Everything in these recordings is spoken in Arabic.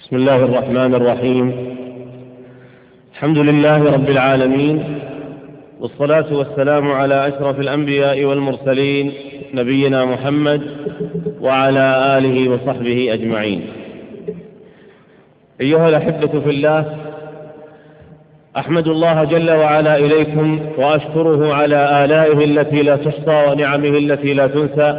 بسم الله الرحمن الرحيم. الحمد لله رب العالمين، والصلاة والسلام على أشرف الأنبياء والمرسلين نبينا محمد وعلى آله وصحبه أجمعين. أيها الأحبة في الله، أحمد الله جل وعلا إليكم وأشكره على آلائه التي لا تحصى ونعمه التي لا تنسى،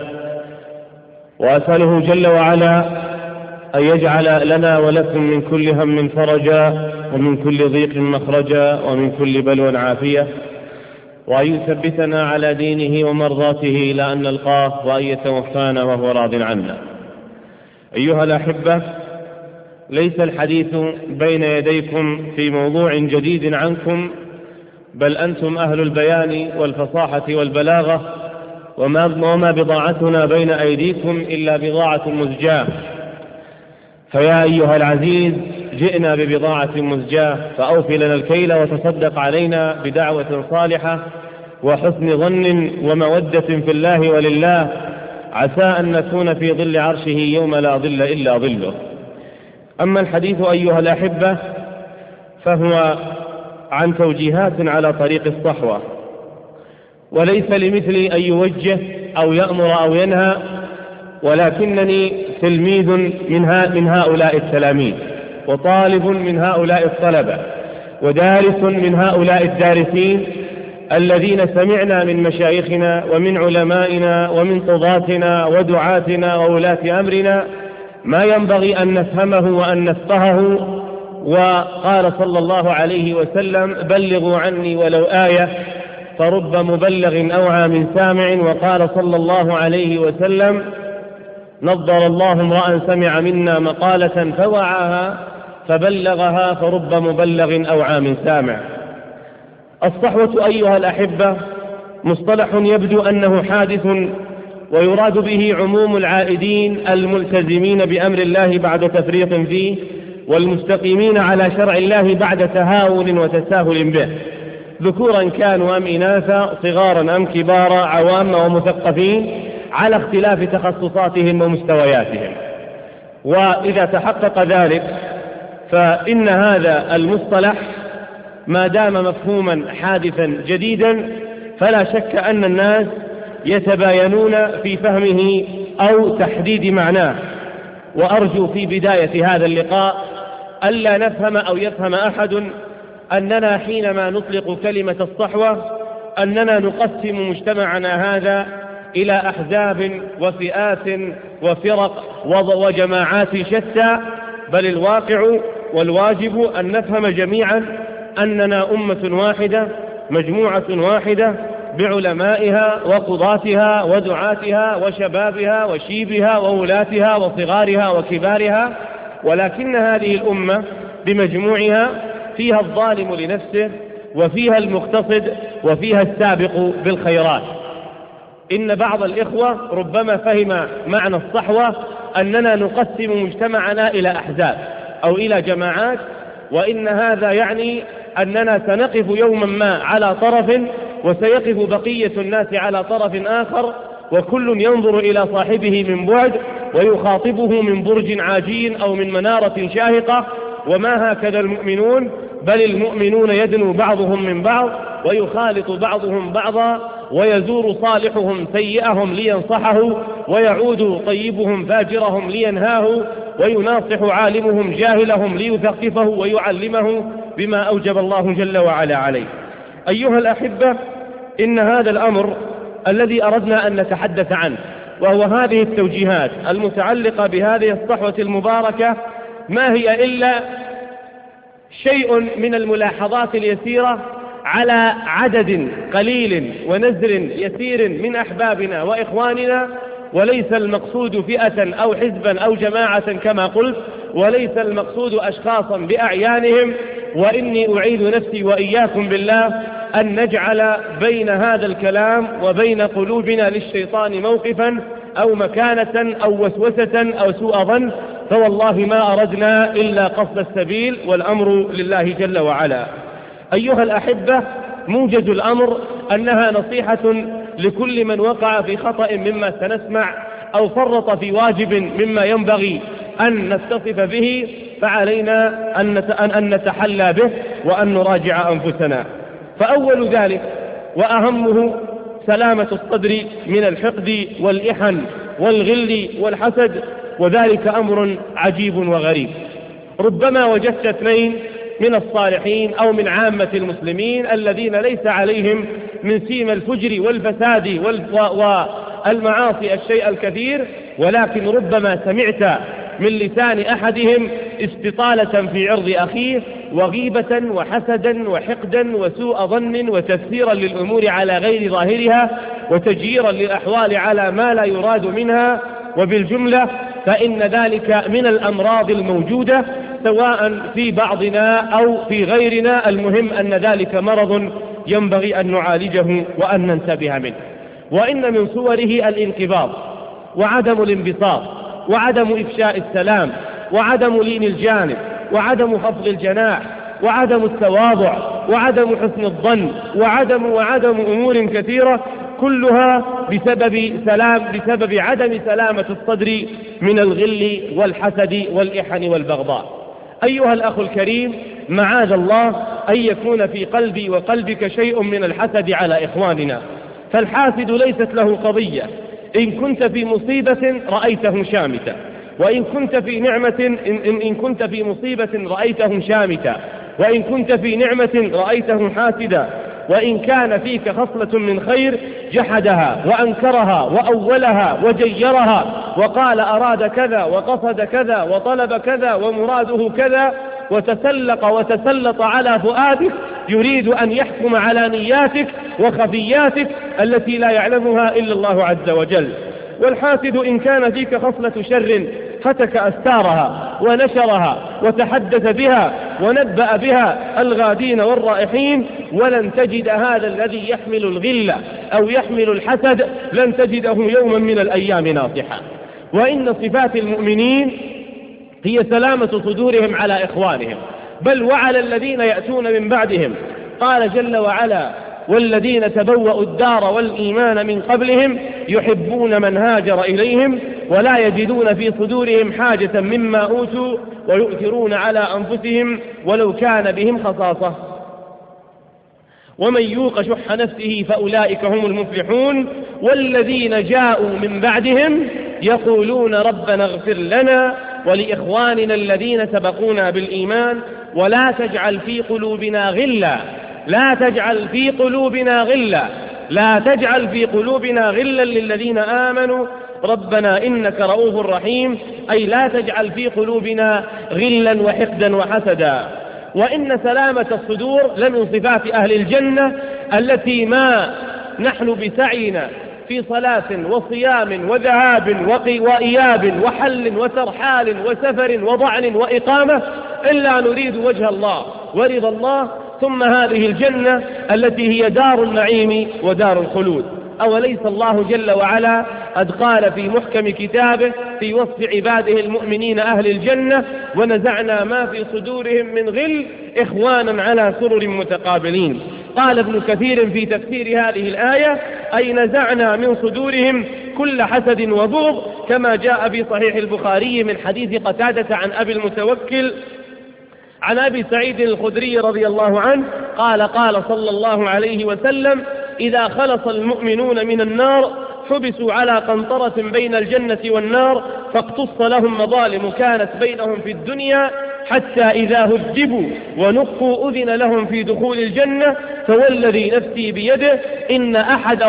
وأسأله جل وعلا أن يجعل لنا ولكم من كل هم فرجا، ومن كل ضيق مخرجا، ومن كل بلوى عافية، وأن يثبتنا على دينه ومرضاته إلى أن نلقاه، وأن يتوفانا وهو راض عنا. أيها الأحبة، ليس الحديث بين يديكم في موضوع جديد عنكم، بل أنتم أهل البيان والفصاحة والبلاغة، وما بضاعتنا بين أيديكم إلا بضاعة مزجاة. فيا أيها العزيز، جئنا ببضاعة مزجاة، فأوفي لنا الكيل وتصدق علينا بدعوة صالحة وحسن ظن ومودة في الله ولله، عسى أن نكون في ظل عرشه يوم لا ظل إلا ظله. أما الحديث أيها الأحبة فهو عن توجيهات على طريق الصحوة، وليس لمثلي أن يوجه أو يأمر أو ينهى، ولكنني تلميذ من هؤلاء التلاميذ، وطالب من هؤلاء الطلبة، ودارس من هؤلاء الدارسين الذين سمعنا من مشايخنا ومن علمائنا ومن قضاتنا ودعاتنا وولاة أمرنا ما ينبغي أن نفهمه وأن نفقهه. وقال صلى الله عليه وسلم: بلغوا عني ولو آية، فرب مبلغ أوعى من سامع. وقال صلى الله عليه وسلم: نضر الله امرأ سمع منا مقالة فوعاها فبلغها، فرب مبلغ أوعى من سامع. الصحوة أيها الأحبة مصطلح يبدو أنه حادث، ويراد به عموم العائدين الملتزمين بأمر الله بعد تفريط فيه، والمستقيمين على شرع الله بعد تهاون وتساهل به، ذكورا كانوا أم إناثا، صغارا أم كبارا، عوام ومثقفين، على اختلاف تخصصاتهم ومستوياتهم. وإذا تحقق ذلك فإن هذا المصطلح ما دام مفهوما حادثا جديدا، فلا شك أن الناس يتباينون في فهمه أو تحديد معناه. وأرجو في بداية هذا اللقاء ألا نفهم أو يفهم أحد أننا حينما نطلق كلمة الصحوة أننا نقسم مجتمعنا هذا إلى أحزاب وفئات وفرق وجماعات شتى، بل الواقع والواجب أن نفهم جميعا أننا أمة واحدة، مجموعة واحدة، بعلمائها وقضاتها ودعاتها وشبابها وشيبها وولاتها وصغارها وكبارها، ولكن هذه الأمة بمجموعها فيها الظالم لنفسه، وفيها المقتصد، وفيها السابق بالخيرات. إن بعض الإخوة ربما فهم معنى الصحوة أننا نقسم مجتمعنا إلى أحزاب أو إلى جماعات، وإن هذا يعني أننا سنقف يوما ما على طرف، وسيقف بقية الناس على طرف آخر، وكل ينظر إلى صاحبه من بعد ويخاطبه من برج عاجي أو من منارة شاهقة. وما هكذا المؤمنون، بل المؤمنون يدنو بعضهم من بعض، ويخالط بعضهم بعضا، ويزور صالحهم سيئهم لينصحه، ويعود طيبهم فاجرهم لينهاه، ويناصح عالمهم جاهلهم ليثقفه ويعلمه بما أوجب الله جل وعلا عليه. أيها الأحبة، إن هذا الأمر الذي أردنا أن نتحدث عنه، وهو هذه التوجيهات المتعلقة بهذه الصحوة المباركة، ما هي إلا شيء من الملاحظات اليسيرة على عدد قليل ونزر يسير من أحبابنا وإخواننا، وليس المقصود فئة أو حزبا أو جماعة كما قلت، وليس المقصود أشخاصا بأعيانهم. وإني أعيذ نفسي وإياكم بالله أن نجعل بين هذا الكلام وبين قلوبنا للشيطان موقفا أو مكانة أو وسوسة أو سوء ظن، فوالله ما أردنا إلا قصد السبيل، والأمر لله جل وعلا. أيها الأحبة، موجز الأمر أنها نصيحة لكل من وقع في خطأ مما سنسمع، أو فرط في واجب مما ينبغي أن نتصف به، فعلينا أن نتحلى به وأن نراجع أنفسنا. فأول ذلك وأهمه سلامة الصدر من الحقد والإحن والغل والحسد، وذلك أمر عجيب وغريب. ربما وجدت اثنين من الصالحين أو من عامة المسلمين الذين ليس عليهم من سيم الفجر والفساد والمعاصي الشيء الكثير، ولكن ربما سمعت من لسان أحدهم استطالة في عرض أخيه وغيبة وحسدا وحقدا وسوء ظن وتفسيرا للأمور على غير ظاهرها وتجييرا للأحوال على ما لا يراد منها. وبالجملة فإن ذلك من الأمراض الموجودة سواء في بعضنا أو في غيرنا، المهم أن ذلك مرض ينبغي أن نعالجه وأن ننتبه منه. وإن من صوره الانقباض وعدم الانبساط وعدم إفشاء السلام وعدم لين الجانب وعدم خفض الجناح وعدم التواضع وعدم حسن الظن وعدم أمور كثيرة، كلها بسبب عدم سلامة الصدر من الغل والحسد والإحن والبغضاء. أيها الأخ الكريم، معاذ الله أن يكون في قلبي وقلبك شيء من الحسد على إخواننا، فالحاسد ليست له قضية. إن كنت في مصيبة رأيته شامتا، وإن كنت في نعمة إن كنت في مصيبة رأيته شامتا، وإن كنت في نعمة رأيته حاسدا، وإن كان فيك خصلة من خير جحدها وأنكرها وأولها وجيرها وقال أراد كذا وقصد كذا وطلب كذا ومراده كذا، وتسلط على فؤادك يريد أن يحكم على نياتك وخفياتك التي لا يعلمها إلا الله عز وجل. والحاسد إن كان فيك خصلة شر فتك أستارها ونشرها وتحدث بها ونبأ بها الغادين والرائحين، ولن تجد هذا الذي يحمل الغل أو يحمل الحسد لن تجده يوما من الأيام ناصحا. وإن صفات المؤمنين هي سلامة صدورهم على إخوانهم، بل وعلى الذين يأتون من بعدهم. قال جل وعلا: والذين تبوأوا الدار والإيمان من قبلهم يحبون من هاجر إليهم ولا يجدون في صدورهم حاجة مما أوتوا ويؤثرون على أنفسهم ولو كان بهم خصاصة ومن يوق شح نفسه فأولئك هم المفلحون. والذين جاءوا من بعدهم يقولون ربنا اغفر لنا ولإخواننا الذين سبقونا بالإيمان ولا تجعل في قلوبنا غلا للذين آمنوا ربنا إنك رؤوف رحيم، أي لا تجعل في قلوبنا غلا وحقدا وحسدا. وإن سلامة الصدور لمن صفات أهل الجنة التي ما نحن بسعينا في صلاة وصيام وذهاب وإياب وحل وترحال وسفر وضعن وإقامة إلا نريد وجه الله ورضا الله، ثم هذه الجنة التي هي دار النعيم ودار الخلود. أوليس الله جل وعلا قد قال في محكم كتابه في وصف عباده المؤمنين أهل الجنة: ونزعنا ما في صدورهم من غل إخوانا على سرر متقابلين. قال ابن كثير في تفسير هذه الآية: أي نزعنا من صدورهم كل حسد وبغض، كما جاء في صحيح البخاري من حديث قتادة عن أبي المتوكل عن أبي سعيد الخدري رضي الله عنه قال: قال صلى الله عليه وسلم: إذا خلص المؤمنون من النار حبسوا على قنطرة بين الجنة والنار فاقتص لهم مظالم كانت بينهم في الدنيا، حتى إذا هجبوا ونقوا أذن لهم في دخول الجنة، فوالذي نفسي بيده إن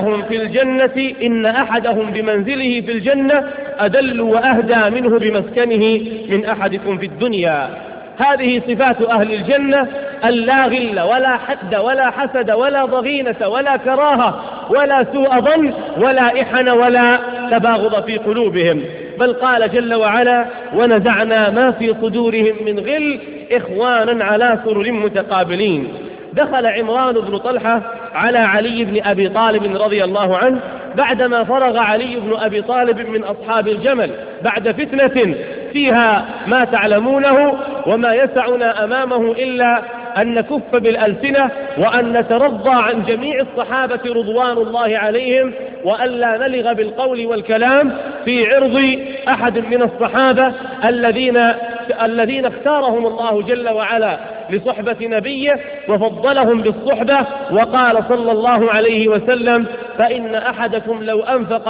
أحدهم بمنزله في الجنة أدل وأهدى منه بمسكنه من أحدكم في الدنيا. هذه صفات أهل الجنة: اللا غل ولا حد ولا حسد ولا ضغينة ولا كراهة ولا سوء ظن ولا إحن ولا تباغض في قلوبهم. بل قال جل وعلا: ونزعنا ما في صدورهم من غل إخوانا على سرر متقابلين. دخل عمران بن طلحة على علي بن أبي طالب رضي الله عنه بعدما فرغ علي بن أبي طالب من أصحاب الجمل بعد فتنة فيها ما تعلمونه، وما يسعنا أمامه إلا أن نكف بالألسنة وأن نترضى عن جميع الصحابة رضوان الله عليهم، وأن لا نلغ بالقول والكلام في عرض أحد من الصحابة الذين الذين اختارهم الله جل وعلا لصحبة نبيه وفضلهم بالصحبة، وقال صلى الله عليه وسلم: فإن أحدكم لو أنفق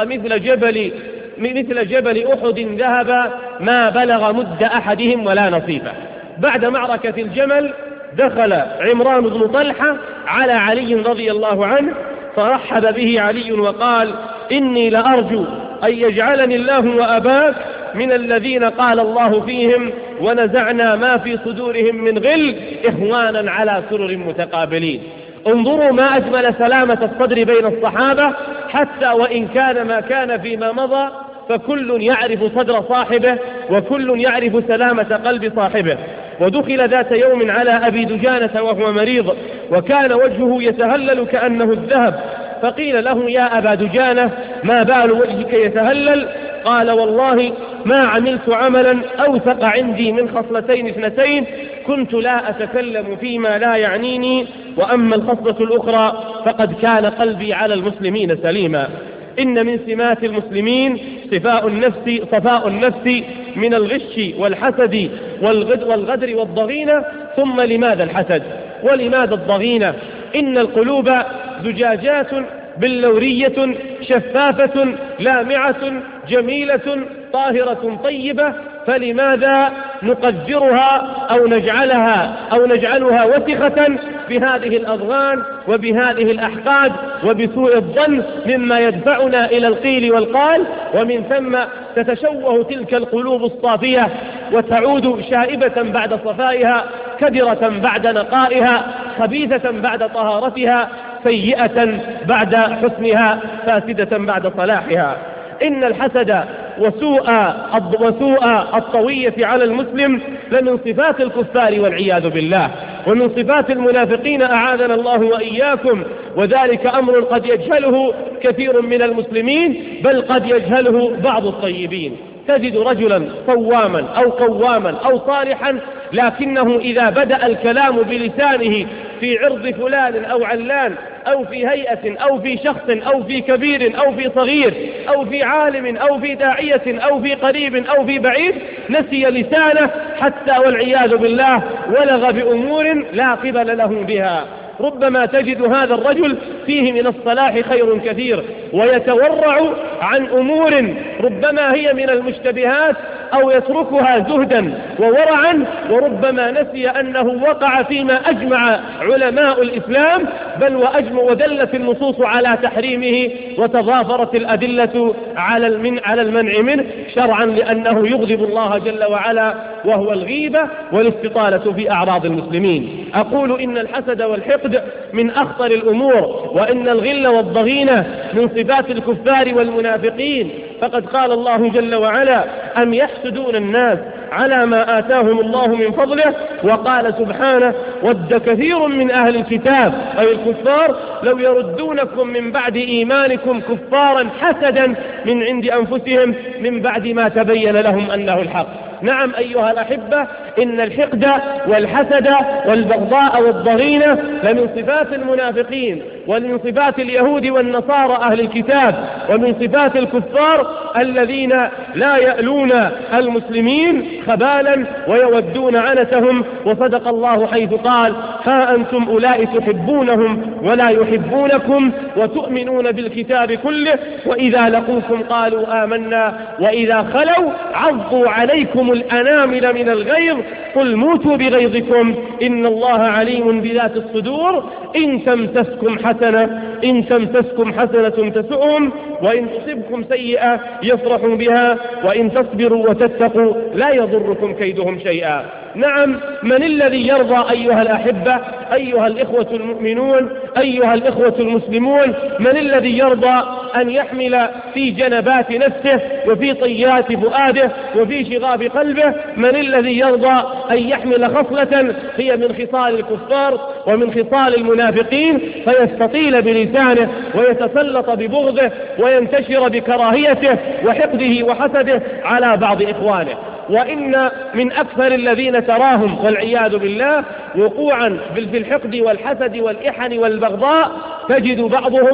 مثل جبل أحد ذهبا ما بلغ مد أحدهم ولا نصيفه. بعد معركة الجمل دخل عمران بن طلحة على علي رضي الله عنه فرحب به علي وقال: إني لأرجو أن يجعلني الله وأباك من الذين قال الله فيهم: ونزعنا ما في صدورهم من غل إخوانا على سرر متقابلين. انظروا ما أجمل سلامة الصدر بين الصحابة، حتى وإن كان ما كان فيما مضى فكل يعرف صدر صاحبه وكل يعرف سلامة قلب صاحبه. ودخل ذات يوم على أبي دجانة وهو مريض، وكان وجهه يتهلل كأنه الذهب، فقيل له: يا أبا دجانة ما بال وجهك يتهلل؟ قال: والله ما عملت عملا أوثق عندي من خصلتين اثنتين كنت لا أتكلم فيما لا يعنيني، وأما الخصلة الأخرى فقد كان قلبي على المسلمين سليما. إن من سمات المسلمين صفاء النفس من الغش والحسد والغدر والضغينة. ثم لماذا الحسد ولماذا الضغينة؟ إن القلوب زجاجات بلورية شفافة لامعة جميلة طاهرة طيبة، فلماذا نقدرها أو نجعلها وسخة بهذه الأضغان وبهذه الأحقاد وبسوء الظن مما يدفعنا إلى القيل والقال؟ ومن ثم تتشوه تلك القلوب الصافية وتعود شائبة بعد صفائها، كدرة بعد نقائها، خبيثة بعد طهارتها، سيئة بعد حسنها، فاسدة بعد صلاحها. إن الحسد وسوء الطوية على المسلم لمن صفات الكفار والعياذ بالله، ومن صفات المنافقين أعاذنا الله وإياكم، وذلك أمر قد يجهله كثير من المسلمين، بل قد يجهله بعض الطيبين. تجد رجلا صواما أو قواما أو صالحا، لكنه إذا بدأ الكلام بلسانه في عرض فلان أو علان أو في هيئة أو في شخص أو في كبير أو في صغير أو في عالم أو في داعية أو في قريب أو في بعيد، نسي لسانه حتى والعياذ بالله ولغ بأمور لا قبل له بها. ربما تجد هذا الرجل فيه من الصلاح خير كثير، ويتورع عن أمور ربما هي من المشتبهات أو يتركها زهدا وورعا، وربما نسي أنه وقع فيما أجمع علماء الإسلام، بل ودلت النصوص على تحريمه وتضافرت الأدلة على المنع منه شرعا، لأنه يغضب الله جل وعلا، وهو الغيبة والاستطالة في أعراض المسلمين. أقول إن الحسد والحقد من أخطر الأمور، وإن الغل والضغينة من صفات الكفار والمنافقين. فقد قال الله جل وعلا: أم يحسدون الناس على ما آتاهم الله من فضله. وقال سبحانه: ود كثير من أهل الكتاب أي الكفار لو يردونكم من بعد إيمانكم كفارا حسدا من عند أنفسهم من بعد ما تبين لهم أنه الحق. نعم أيها الأحبة، إن الحقد والحسد والبغضاء والضغينة لمن صفات المنافقين، ومن صفات اليهود والنصارى أهل الكتاب، ومن صفات الكفار الذين لا يألون المسلمين خبالا ويودون عنتهم. وصدق الله حيث قال: ها أنتم أولئك تحبونهم ولا يحبونكم وتؤمنون بالكتاب كله وإذا لقوكم قالوا آمنا وإذا خلوا عضوا عليكم الأنامل من الغيظ قل موتوا بغيظكم إن الله عليم بذات الصدور إن تمسسكم حسنة تسؤهم وإن تصبكم سيئة يفرحوا بها وإن تصبروا وتتقوا لا يضركم كيدهم شيئا. نعم، من الذي يرضى أيها الأحبة، أيها الإخوة المؤمنون، أيها الإخوة المسلمون، من الذي يرضى أن يحمل في جنبات نفسه وفي طيات فؤاده وفي شغاب قلبه، من الذي يرضى أن يحمل خصلة هي من خصال الكفار ومن خصال المنافقين فيستطيل بلسانه ويتسلط ببغضه وينتشر بكراهيته وحقده وحسده على بعض إخوانه؟ وإن من أكثر الذين تراهم والعياذ بالله وقوعا في الحقد والحسد والإحن والبغضاء تجد بعضهم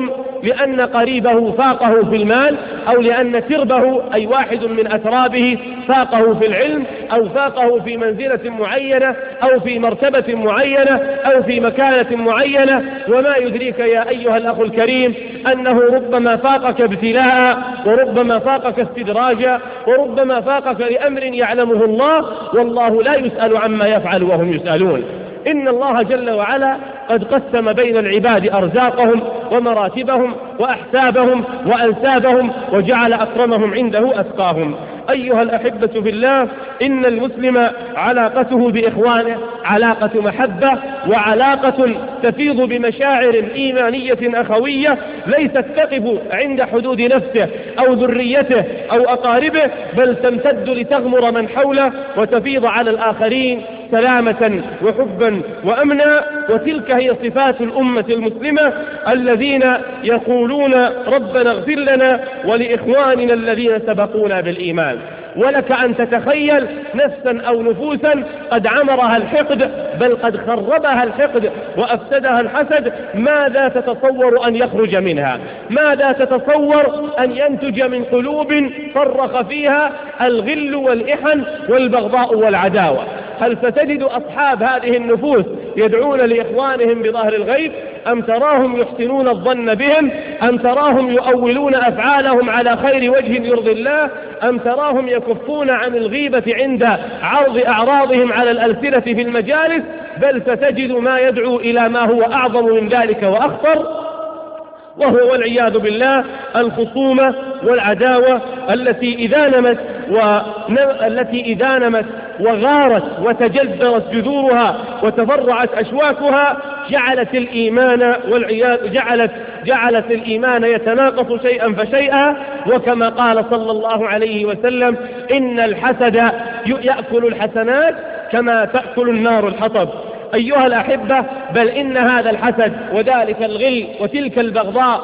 لأن قريبه فاقه في المال، أو لأن تربه أي واحد من أترابه فاقه في العلم، أو فاقه في منزلة معينة، أو في مرتبة معينة، أو في مكانة معينة. وما يدريك يا أيها الأخ الكريم أنه ربما فاقك ابتلاء، وربما فاقك استدراجا، وربما فاقك لأمر يعلمه الله، والله لا يسأل عما يفعل وهم يسألون. إن الله جل وعلا قد قسم بين العباد أرزاقهم ومراتبهم وأحسابهم وأنسابهم، وجعل أكرمهم عنده أتقاهم. أيها الأحبة في الله، إن المسلم علاقته بإخوانه علاقة محبة، وعلاقة تفيض بمشاعر إيمانية أخوية ليست تقف عند حدود نفسه أو ذريته أو أقاربه، بل تمتد لتغمر من حوله وتفيض على الآخرين سلامة وحبا وأمنا. وتلك هي صفات الأمة المسلمة الذين يقولون ربنا اغفر لنا ولإخواننا الذين سبقونا بالإيمان. ولك أن تتخيل نفسا أو نفوسا قد عمرها الحقد، بل قد خربها الحقد وأفسدها الحسد، ماذا تتصور أن يخرج منها؟ ماذا تتصور أن ينتج من قلوب صرخ فيها الغل والإحن والبغضاء والعداوة؟ هل ستجد أصحاب هذه النفوس يدعون لإخوانهم بظهر الغيب، أم تراهم يحسنون الظن بهم، أم تراهم يؤولون أفعالهم على خير وجه يرضي الله، أم تراهم يكفون عن الغيبة عند عرض أعراضهم على الألسنة في المجالس؟ بل ستجد ما يدعو إلى ما هو أعظم من ذلك وأخطر، وهو والعياذ بالله الخصومة والعداوة التي إذا نمت وغارت وتجذرت جذورها وتفرعت أشواكها جعلت الإيمان يتناقص شيئا فشيئا. وكما قال صلى الله عليه وسلم: إن الحسد يأكل الحسنات كما تأكل النار الحطب. أيها الأحبة، بل إن هذا الحسد وذلك الغل وتلك البغضاء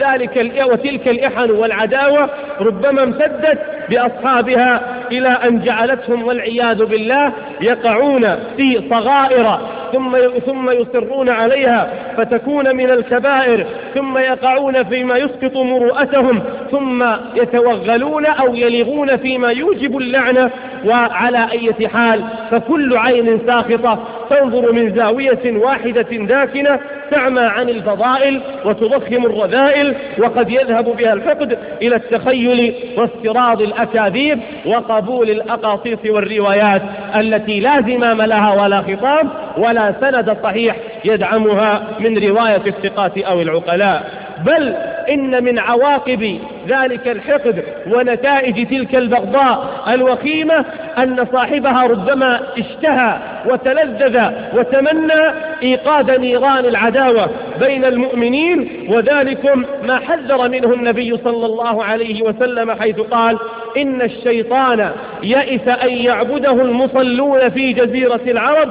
وتلك الإحن والعداوة ربما امتدت بأصحابها إلى أن جعلتهم والعياذ بالله يقعون في صغائر ثم يصرون عليها فتكون من الكبائر، ثم يقعون فيما يسقط مروءتهم، ثم يتوغلون أو يلغون فيما يوجب اللعنة. وعلى أي حال، فكل عين ساخطة تنظر من زاوية واحدة داكنة، تعمى عن الفضائل وتضخم الرذائل، وقد يذهب بها الحقد إلى التخيل واستراض الأكاذيب وقبول الأقاصيص والروايات التي لا زمام لها ولا خطاب ولا سند صحيح يدعمها من رواية الثقات أو العقلاء. بل إن من عواقب ذلك الحقد ونتائج تلك البغضاء الوخيمة أن صاحبها ربما اشتهى وتلذذ وتمنى إيقاد نيران العداوة بين المؤمنين، وذلكم ما حذر منه النبي صلى الله عليه وسلم حيث قال: إن الشيطان يئس أن يعبده المصلون في جزيرة العرب،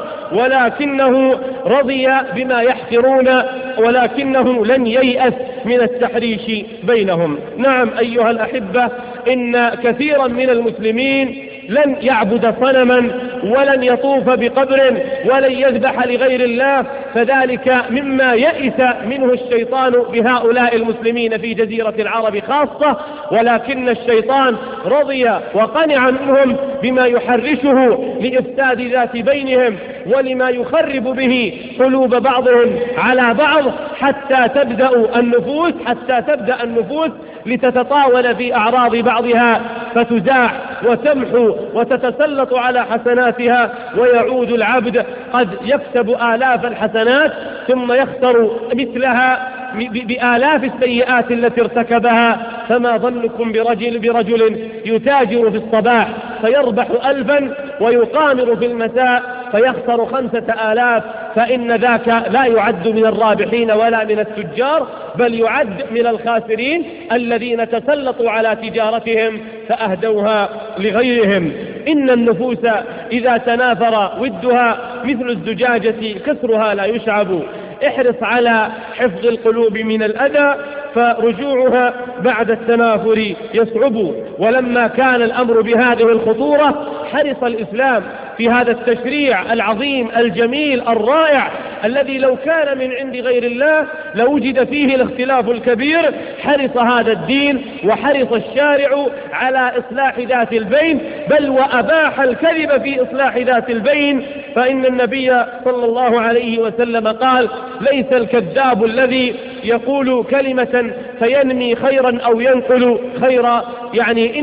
ولكنه رضي بما يحقرون، ولكنه لن ييأس من التحريش بينهم. نعم أيها الأحبة، إن كثيرا من المسلمين لن يعبد صنما ولن يطوف بقبر ولن يذبح لغير الله، فذلك مما يئس منه الشيطان بهؤلاء المسلمين في جزيرة العرب خاصة، ولكن الشيطان رضي وقنع منهم بما يحرشه لإفساد ذات بينهم ولما يخرب به قلوب بعضهم على بعض، حتى تبدأ النفوس لتتطاول في أعراض بعضها فتزاح وتمحو وتتسلط على حسناتها، ويعود العبد قد يكسب آلاف الحسنات ثم يخسر مثلها بآلاف السيئات التي ارتكبها. فما ظنكم برجل يتاجر في الصباح فيربح 1000 ويقامر في المساء فيخسر 5000؟ فإن ذاك لا يعد من الرابحين ولا من التجار، بل يعد من الخاسرين الذين تسلطوا على تجارتهم فأهدوها لغيرهم. إن النفوس إذا تنافر ودها مثل الزجاجة كسرها لا يشعب. احرص على حفظ القلوب من الأذى، فرجوعها بعد التنافر يصعب. ولما كان الأمر بهذه الخطورة حرص الإسلام في هذا التشريع العظيم الجميل الرائع الذي لو كان من عند غير الله لوجد فيه الاختلاف الكبير. حرص هذا الدين وحرص الشارع على إصلاح ذات البين، بل وأباح الكذب في إصلاح ذات البين، فإن النبي صلى الله عليه وسلم قال: ليس الكذاب الذي يقول كلمة فينمي خيرا أو ينقل خيرا. يعني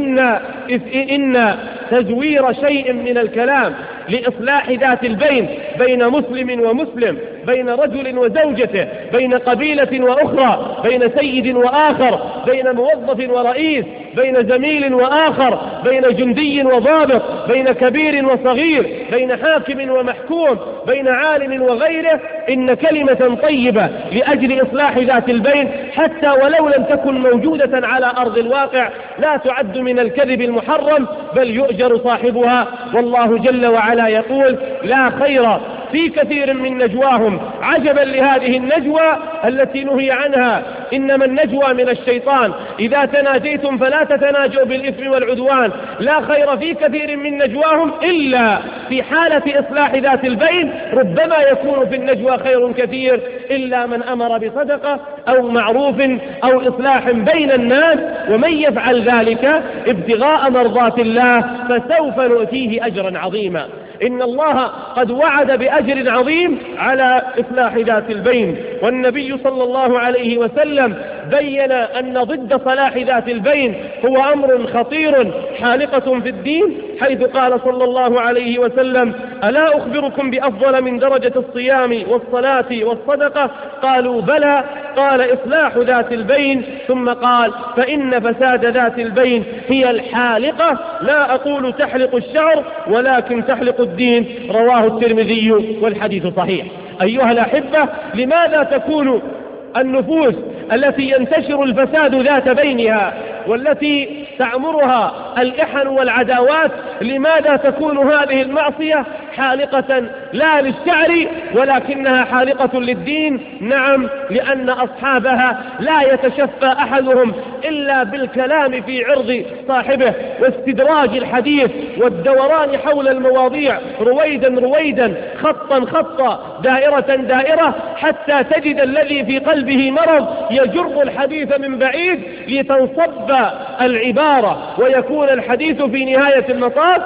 إن تزوير شيء من الكلام لإصلاح ذات البين بين مسلم ومسلم، بين رجل وزوجته، بين قبيلة وأخرى، بين سيد وآخر، بين موظف ورئيس، بين زميل وآخر، بين جندي وضابط، بين كبير وصغير، بين حاكم ومحكوم، بين عالم وغيره، إن كلمة طيبة لأجل إصلاح ذات البين حتى ولو لم تكن موجودة على أرض الواقع لا تعد من الكذب المحرم، بل يؤجر صاحبها. والله جل وعلا يقول: لا خير في كثير من نجواهم. عجبا لهذه النجوى التي نهي عنها، إنما النجوى من الشيطان. إذا تناجيتم فلا تتناجوا بالإثم والعدوان. لا خير في كثير من نجواهم إلا في حالة إصلاح ذات البين. ربما يكون في النجوى خير كثير إلا من أمر بصدقة أو معروف أو إصلاح بين الناس، ومن يفعل ذلك ابتغاء مرضات الله فسوف نؤتيه أجرا عظيما. إن الله قد وعد بأجر عظيم على إصلاح ذات البين. والنبي صلى الله عليه وسلم بين أن ضد صلاح ذات البين هو أمر خطير حالقة في الدين، حيث قال صلى الله عليه وسلم: ألا أخبركم بأفضل من درجة الصيام والصلاة والصدقة؟ قالوا: بلى. قال: إصلاح ذات البين. ثم قال: فإن فساد ذات البين هي الحالقة، لا أقول تحلق الشعر ولكن تحلق الدين. رواه الترمذي والحديث صحيح. أيها الأحبة، لماذا تكون النفوس التي ينتشر الفساد ذات بينها والتي تعمرها الإحن والعداوات، لماذا تكون هذه المعصية حالقة لا للشعر ولكنها حالقة للدين؟ نعم، لأن أصحابها لا يتشفى أحدهم إلا بالكلام في عرض صاحبه واستدراج الحديث والدوران حول المواضيع رويدا رويدا، خطا خطا، دائرة دائرة، حتى تجد الذي في قلبه مرض يجر الحديث من بعيد لتنصب العبارة ويكون الحديث في نهاية المطاف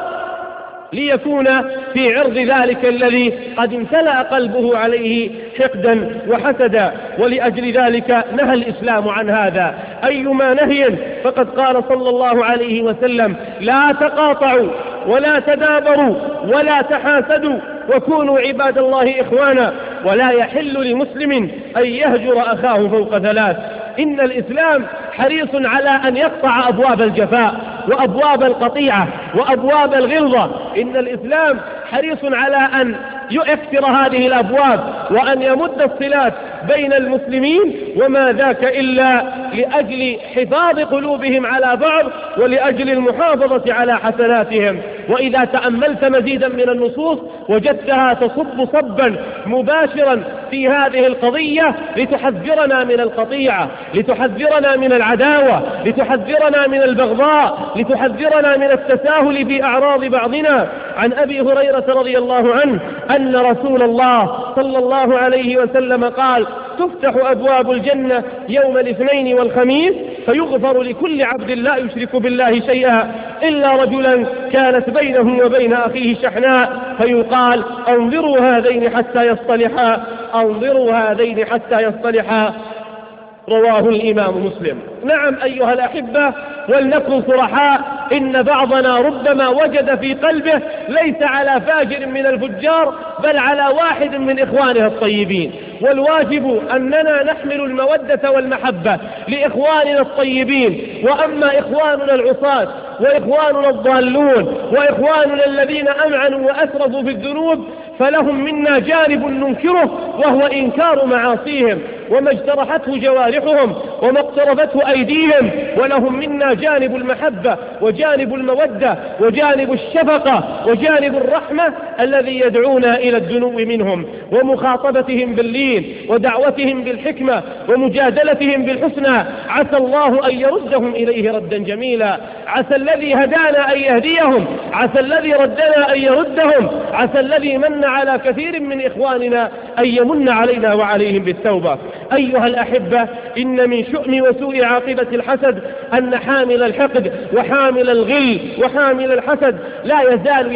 ليكون في عرض ذلك الذي قد امتلأ قلبه عليه حقدا وحسدا. ولأجل ذلك نهى الإسلام عن هذا أيما نهي، فقد قال صلى الله عليه وسلم: لا تقاطعوا ولا تدابروا ولا تحاسدوا وكونوا عباد الله إخوانا. ولا يحل لمسلم أن يهجر أخاه فوق ثلاث. إن الإسلام حريص على أن يقطع أبواب الجفاء وأبواب القطيعة وأبواب الغلظة. إن الإسلام حريص على أن يكسر هذه الأبواب وأن يمد الصلات بين المسلمين، وما ذاك إلا لأجل حفاظ قلوبهم على بعض ولأجل المحافظة على حسناتهم. وإذا تأملت مزيدا من النصوص وجدتها تصب صبا مباشرا في هذه القضية لتحذرنا من القطيعة، لتحذرنا من العداوة، لتحذرنا من البغضاء، لتحذرنا من التساهل في أعراض بعضنا. عن أبي هريرة رضي الله عنه أن رسول الله صلى الله عليه وسلم قال: تفتح أبواب الجنة يوم الاثنين والخميس فيغفر لكل عبد لا يشرك بالله شيئا إلا رجلا كانت بينه وبين أخيه شحناء، فيقال: انظروا هذين حتى يصطلحا، انظروا هذين حتى يصطلحا. رواه الإمام مسلم. نعم أيها الأحبة، ولنكن صرحاء، إن بعضنا ربما وجد في قلبه ليس على فاجر من الفجار بل على واحد من إخوانه الطيبين، والواجب أننا نحمل المودة والمحبة لإخواننا الطيبين. وأما إخواننا العصاة وإخواننا الضالون وإخواننا الذين أمعنوا وأسرفوا في الذنوب فلهم منا جانب ننكره، وهو إنكار معاصيهم وما اجترحته جوارحهم وما اقترفته أيديهم، ولهم منا جانب المحبة وجانب المودة وجانب الشفقة وجانب الرحمة الذي يدعونا إلى الدنو منهم ومخاطبتهم باللين ودعوتهم بالحكمة ومجادلتهم بالحسنى. عسى الله أن يردهم إليه ردا جميلا. عسى الذي هدانا أن يهديهم، عسى الذي ردنا أن يردهم، عسى الذي من على كثير من إخواننا أن يمن علينا وعليهم بالتوبة. أيها الأحبة، إن من شؤم وسوء عاقبة الحسد أن حامل الحقد وحامل الغل وحامل الحسد لا يزال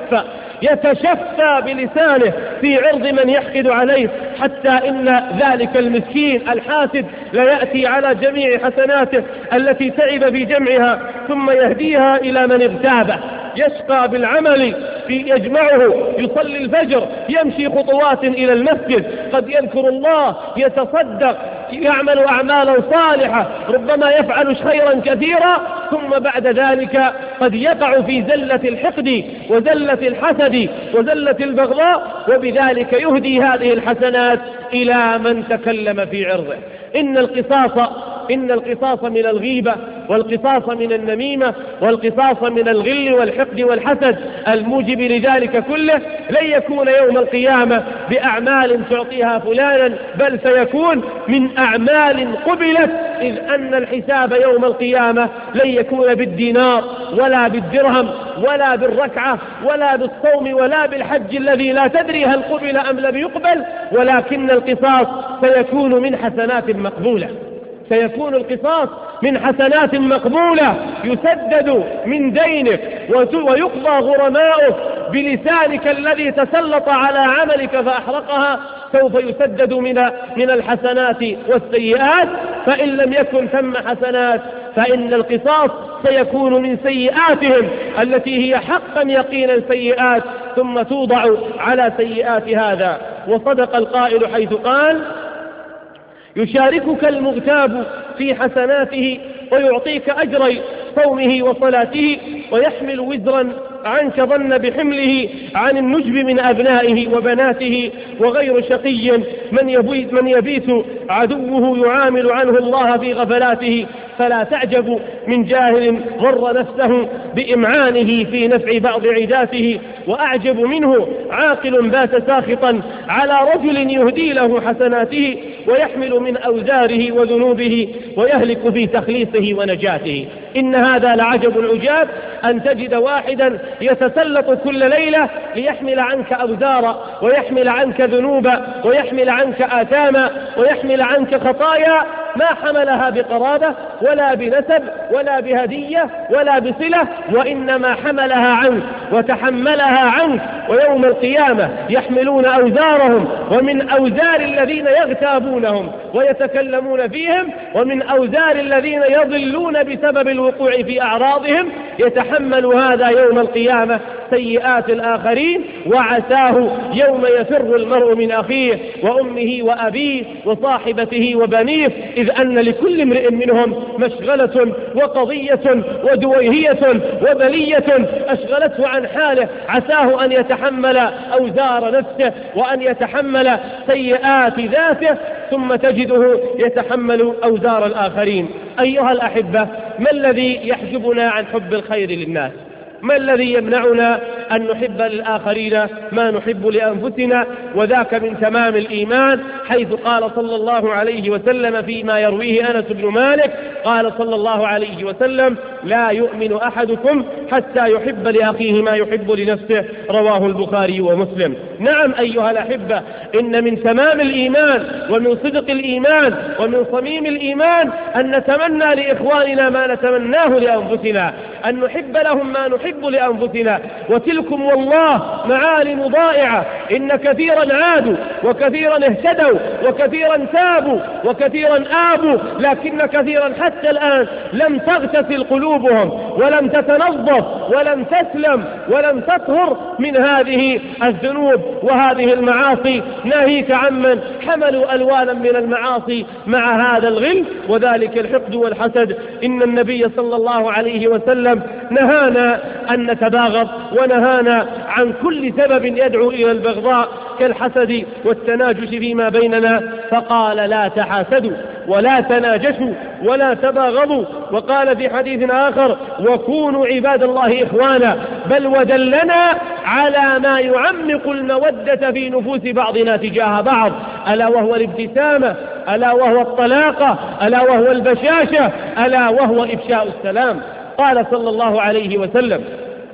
يتشفى بلسانه في عرض من يحقد عليه، حتى إن ذلك المسكين الحاسد ليأتي على جميع حسناته التي تعب في جمعها ثم يهديها إلى من اغتابه. يشقى بالعمل يجمعه، يصلي الفجر، يمشي خطوات إلى المسجد، قد يذكر الله، يتصدق، يعمل أعمالا صالحة، ربما يفعل خيرا كثيرا، ثم بعد ذلك قد يقع في زلة الحقد وزلة الحسد وزلة البغضاء، وبذلك يهدي هذه الحسنات إلى من تكلم في عرضه. إن القصاص من الغيبة، والقصاص من النميمة، والقصاص من الغل والحقد والحسد الموجب لذلك كله لن يكون يوم القيامة بأعمال تعطيها فلانا، بل سيكون من أعمال قبلت، إذ أن الحساب يوم القيامة لن يكون بالدينار ولا بالدرهم ولا بالركعة ولا بالصوم ولا بالحج الذي لا تدري هل قبل أم لم يقبل، ولكن القصاص سيكون من حسنات مقبولة. سيكون القصاص من حسنات مقبولة، يسدد من دينك ويقضى غرماؤك بلسانك الذي تسلط على عملك فأحرقها، سوف يسدد من الحسنات والسيئات. فإن لم يكن ثم حسنات فإن القصاص سيكون من سيئاتهم التي هي حقا يقينا سيئات، ثم توضع على سيئات هذا. وصدق القائل حيث قال: يشاركك المغتاب في حسناته ويعطيك أجري صومه وصلاته، ويحمل وزرا عنك ظن بحمله عن النجب من أبنائه وبناته. وغير شقي من يبيت عدوه يعامل عنه الله في غفلاته، فلا تعجب من جاهل غر نفسه بإمعانه في نفع بعض عداته، وأعجب منه عاقل بات ساخطا على رجل يهدي له حسناته ويحمل من أوزاره وذنوبه ويهلك في تخليصه ونجاته. إن هذا لعجب العجاب أن تجد واحدا يتسلط كل ليلة ليحمل عنك أوزارا ويحمل عنك ذنوبا ويحمل عنك آثاما ويحمل عنك خطايا ما حملها بقرابة ولا بنسب ولا بهدية ولا بصلة، وإنما حملها عنك وتحملها عنك. ويوم القيامة يحملون أوزارهم ومن أوزار الذين يغتابونهم ويتكلمون فيهم، ومن أوزار الذين يضلون بسبب الوقوع في أعراضهم، يتحمل هذا يوم القيامة سيئات الآخرين. وعساه يوم يفر المرء من أخيه وأمه وأبيه وصاحبته وبنيه، إذ أن لكل امرئ منهم مشغلة وقضية ودويهية وبلية أشغلته عن حاله. عساه أن يتحمل أوزار نفسه وأن يتحمل سيئات ذاته، ثم تجده يتحمل أوزار الآخرين. أيها الأحبة، ما الذي يحجبنا عن حب الخير للناس؟ ما الذي يمنعنا أن نحب للآخرين ما نحب لأنفسنا؟ وذاك من تمام الإيمان، حيث قال صلى الله عليه وسلم فيما يرويه أنس بن مالك، قال صلى الله عليه وسلم: لا يؤمن أحدكم حتى يحب لأخيه ما يحب لنفسه، رواه البخاري ومسلم. نعم أيها الأحبة، إن من تمام الإيمان ومن صدق الإيمان ومن صميم الإيمان أن نتمنى لإخواننا ما نتمناه لأنفسنا، أن نحب لهم ما نحب لأنفسنا. وتلكم والله معالم ضائعة، إن كثيرا عادوا وكثيرا اهتدوا وكثيرا تابوا وكثيرا آبوا، لكن كثيرا حتى الآن لم تغتسل قلوبهم ولم تتنظف ولم تسلم ولم تطهر من هذه الذنوب وهذه المعاصي، ناهيك عمن حملوا ألوانا من المعاصي مع هذا الغل وذلك الحقد والحسد. إن النبي صلى الله عليه وسلم نهانا أن نتباغض، ونهانا عن كل سبب يدعو إلى البغضاء، كالحسد والتناجش فيما بيننا، فقال لا تحاسدوا ولا تناجشوا ولا تباغضوا. وقال في حديث آخر وكونوا عباد الله إخوانا، بل ودلنا على ما يعمق المودة في نفوس بعضنا تجاه بعض، ألا وهو الابتسامة، ألا وهو الطلاقة، ألا وهو البشاشة، ألا وهو إفشاء السلام. قال صلى الله عليه وسلم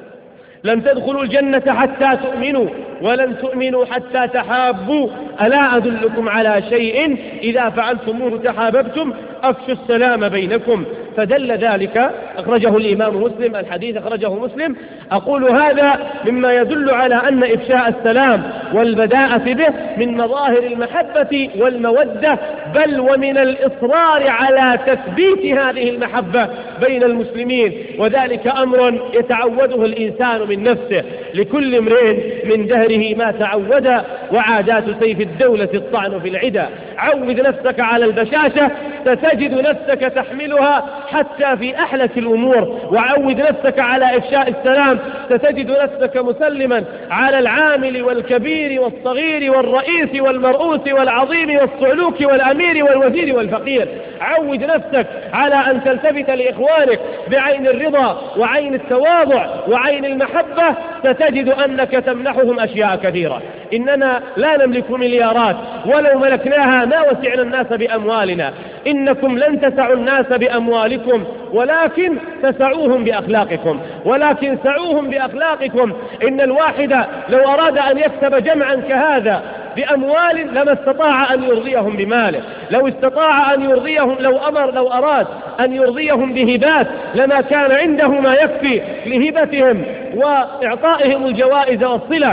لن تدخلوا الجنة حتى تؤمنوا ولن تؤمنوا حتى تحابوا، ألا أدلكم على شيء إذا فعلتموه تحاببتم، أفشوا السلام بينكم. فدل ذلك، أخرجه الإمام مسلم، الحديث أخرجه مسلم. أقول هذا مما يدل على أن إفشاء السلام والبداءة به من مظاهر المحبة والمودة، بل ومن الإصرار على تثبيت هذه المحبة بين المسلمين، وذلك أمر يتعوده الإنسان من نفسه، لكل امرئ من دهره ما تعود، وعادات سيف الدولة الطعن في العدا. عود نفسك على البشاشة ستجد نفسك تحملها حتى في أحلك الأمور، وعود نفسك على إفشاء السلام ستجد نفسك مسلما على العامل والكبير والصغير والرئيس والمرؤوس والعظيم والصعلوك والأمير والوزير والفقير. عود نفسك على أن تلتفت لإخوانك بعين الرضا وعين التواضع وعين المحبة، ستجد أنك تمنحهم أشياء كثيرة. إننا لا نملك مليارات، ولو ملكناها ما وسعنا الناس بأموالنا. إنكم لن تسعوا الناس بأموالكم، ولكن تسعوهم بأخلاقكم، ولكن سعوهم بأخلاقكم. إن الواحد لو أراد أن يكسب جمعا كهذا بأموال لما استطاع أن يرضيهم بماله، لو استطاع أن يرضيهم، لو أراد أن يرضيهم بهبات لما كان عنده ما يكفي لهبتهم وإعطائهم الجوائز والصلة،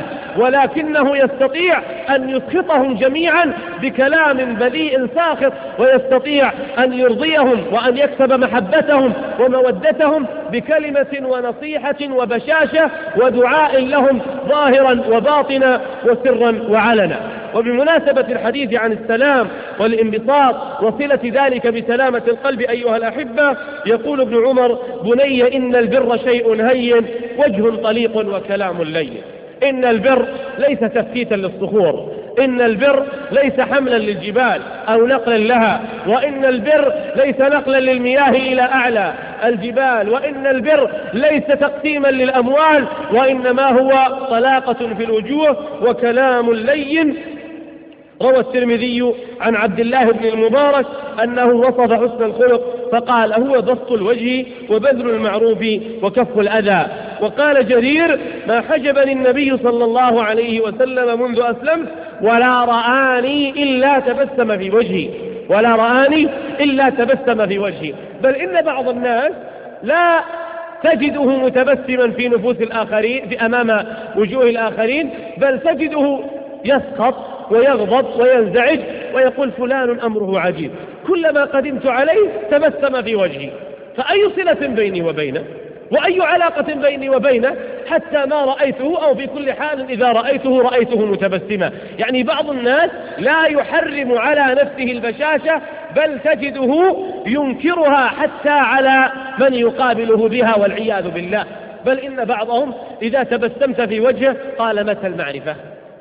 ولكنه يستطيع أن يسخطهم جميعا بكلام بذيء ساخط، ويستطيع أن يرضيهم وأن يكسب محبتهم ومودتهم بكلمة ونصيحة وبشاشة ودعاء لهم ظاهرا وباطنا وسرا وعلنا. وبمناسبة الحديث عن السلام والانبساط وصلة ذلك بسلامة القلب أيها الأحبة، يقول ابن عمر بني إن البر شيء هين وجه طليق وكلام لين. إن البر ليس تفتيتا للصخور، إن البر ليس حملا للجبال أو نقلا لها، وإن البر ليس نقلا للمياه إلى أعلى الجبال، وإن البر ليس تقسيما للأموال، وإنما هو طلاقة في الوجوه وكلام لين. روى الترمذي عن عبد الله بن المبارك أنه وصف حسن الخلق فقال هو بسط الوجه وبذل المعروف وكف الأذى. وقال جرير ما حجبني النبي صلى الله عليه وسلم منذ أسلمت ولا رآني إلا تبسم في وجهي، ولا رآني إلا تبسم في وجهي. بل إن بعض الناس لا تجده متبسما في نفوس الآخرين، في أمام وجوه الآخرين، بل تجده يسخط ويغضب وينزعج ويقول فلان أمره عجيب، كلما قدمت عليه تبسم في وجهي. فأي صلة بيني وبينه وأي علاقة بيني وبينه حتى ما رأيته، أو في كل حال إذا رأيته متبسما. يعني بعض الناس لا يحرم على نفسه البشاشة، بل تجده ينكرها حتى على من يقابله بها والعياذ بالله. بل إن بعضهم إذا تبسمت في وجهه قال متى المعرفة،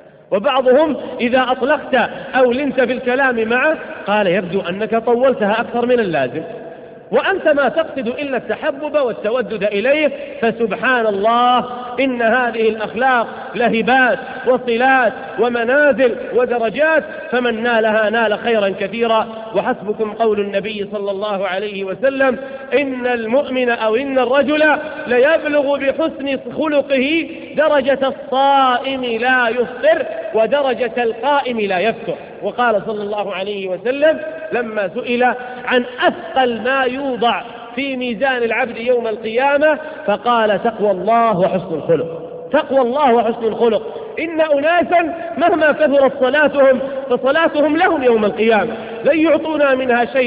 وبعضهم إذا أطلقت أو لنت بالكلام معه قال يبدو أنك طولتها أكثر من اللازم، وأنت ما تقصد إلا التحبب والتودد إليه. فسبحان الله، إن هذه الأخلاق لهبات وصلات ومنازل ودرجات، فمن نالها نال خيرا كثيرا. وحسبكم قول النبي صلى الله عليه وسلم إن المؤمن أو إن الرجل ليبلغ بحسن خلقه درجة الصائم لا يفطر ودرجة القائم لا يفتر. وقال صلى الله عليه وسلم لما سئل عن أثقل ما يوضع في ميزان العبد يوم القيامة فقال تقوى الله وحسن الخلق، تقوى الله وحسن الخلق. إن أناسا مهما كثرت صلاتهم فصلاتهم لهم يوم القيامة لن يعطونا منها شيئا،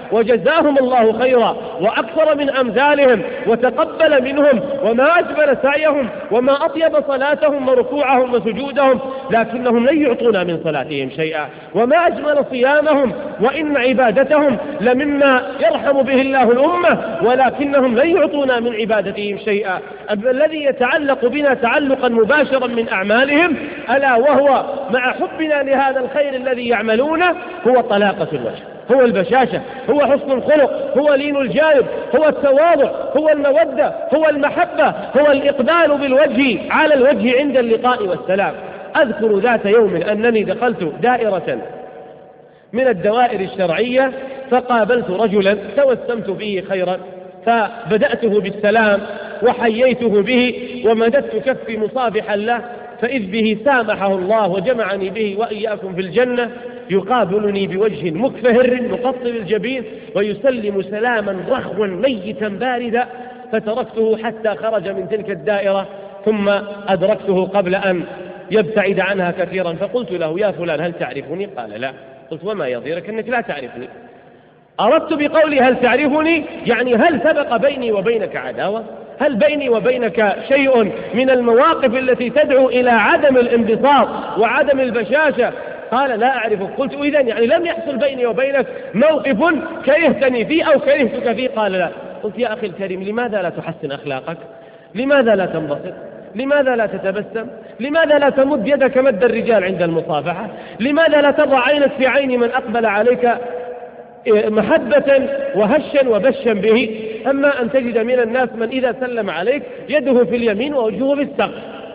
وجزاهم الله خيرا وأكثر من أمثالهم وتقبل منهم، وما أجمل سعيهم وما أطيب صلاتهم وركوعهم وسجودهم، لكنهم لن يعطونا من صلاتهم شيئا، وما أجمل صيامهم وإن عبادتهم لمما يرحم به الله الأمة، ولكنهم لن يعطونا من عبادتهم شيئا. الذي يتعلق بنا تعلقا مباشرا من أعمالهم ألا وهو مع حبنا لهذا الخير الذي يعملونه هو طلاقة الوجه، هو البشاشة، هو حسن الخلق، هو لين الجانب، هو التواضع، هو المودة، هو المحبة، هو الإقبال بالوجه على الوجه عند اللقاء والسلام. أذكر ذات يوم أنني دخلت دائرة من الدوائر الشرعية فقابلت رجلا توسمت به خيرا، فبدأته بالسلام وحييته به ومددت كفي مصافحا له، فإذ به سامحه الله وجمعني به وإياكم في الجنة، يقابلني بوجه مكفهر مقطب الجبين ويسلم سلاما رخوا ميتا باردا، فتركته حتى خرج من تلك الدائرة، ثم أدركته قبل أن يبتعد عنها كثيرا، فقلت له: يا فلان هل تعرفني؟ قال: لا. قلت: وما يضيرك أنك لا تعرفني؟ أردت بقولي هل تعرفني يعني هل سبق بيني وبينك عداوة؟ هل بيني وبينك شيء من المواقف التي تدعو إلى عدم الانبساط وعدم البشاشة؟ قال: لا أعرفك. قلت: إذن يعني لم يحصل بيني وبينك موقف كرهتني فيه أو كرهتك فيه؟ قال: لا. قلت: يا أخي الكريم، لماذا لا تحسن أخلاقك؟ لماذا لا تنبسط؟ لماذا لا تتبسم؟ لماذا لا تمد يدك مد الرجال عند المصافحة؟ لماذا لا تضع عينك في عين من أقبل عليك محبة وهشا وبشا به؟ أما أن تجد من الناس من إذا سلم عليك يده في اليمين ووجهه في السقف،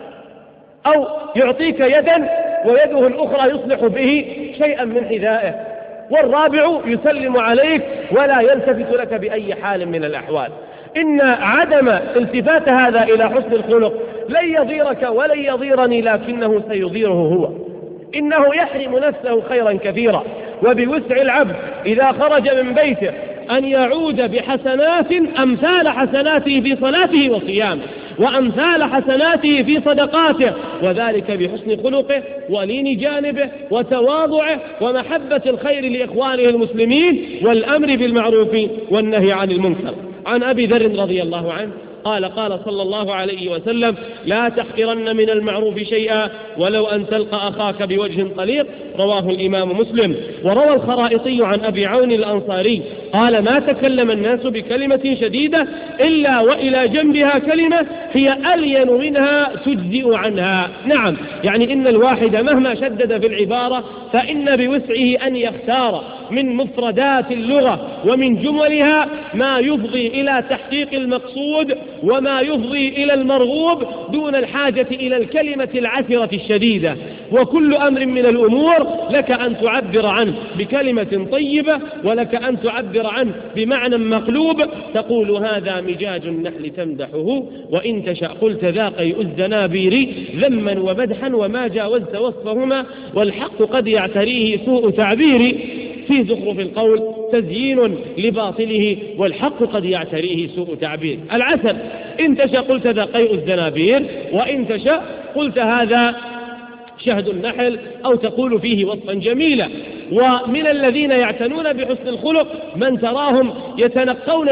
أو يعطيك يدا ويده الأخرى يصلح به شيئا من حذائه، والرابع يسلم عليك ولا يلتفت لك بأي حال من الأحوال. إن عدم التفات هذا إلى حسن الخلق لن يضيرك ولن يضيرني، لكنه سيضيره هو. إنه يحرم نفسه خيرا كثيرا، وبوسع العبد إذا خرج من بيته أن يعود بحسنات أمثال حسناته في صلاته وصيامه، وأمثال حسناته في صدقاته، وذلك بحسن خلقه ولين جانبه وتواضعه ومحبة الخير لإخوانه المسلمين والأمر بالمعروف والنهي عن المنكر. عن أبي ذر رضي الله عنه قال: قال صلى الله عليه وسلم: لا تحقرن من المعروف شيئا ولو أن تلقى أخاك بوجه طليق. رواه الإمام مسلم. وروى الخرائطي عن أبي عون الأنصاري قال: ما تكلم الناس بكلمة شديدة إلا وإلى جنبها كلمة هي ألين منها تجزئ عنها. نعم، يعني إن الواحد مهما شدد في العبارة فإن بوسعه أن يختار من مفردات اللغة ومن جملها ما يفضي إلى تحقيق المقصود وما يفضي إلى المرغوب دون الحاجة إلى الكلمة العسرة الشديدة. وكل أمر من الأمور لك أن تعبر عنه بكلمة طيبة، ولك أن تعبر عنه بمعنى مقلوب، تقول: هذا مجاج النحل تمدحه، وإن تشأ قلت ذا قيء الزنابير ذما ومدحا وما جاوزت وصفهما، والحق قد يعتريه سوء تعبير، في زخرف القول تزيين لباطله والحق قد يعتريه سوء تعبير. العسل: إن تشأ قلت ذا قيء الزنابير، وإن تشأ قلت هذا شهد النحل، أو تقول فيه وصفا جميلا. ومن الذين يعتنون بحسن الخلق من تراهم ينتقون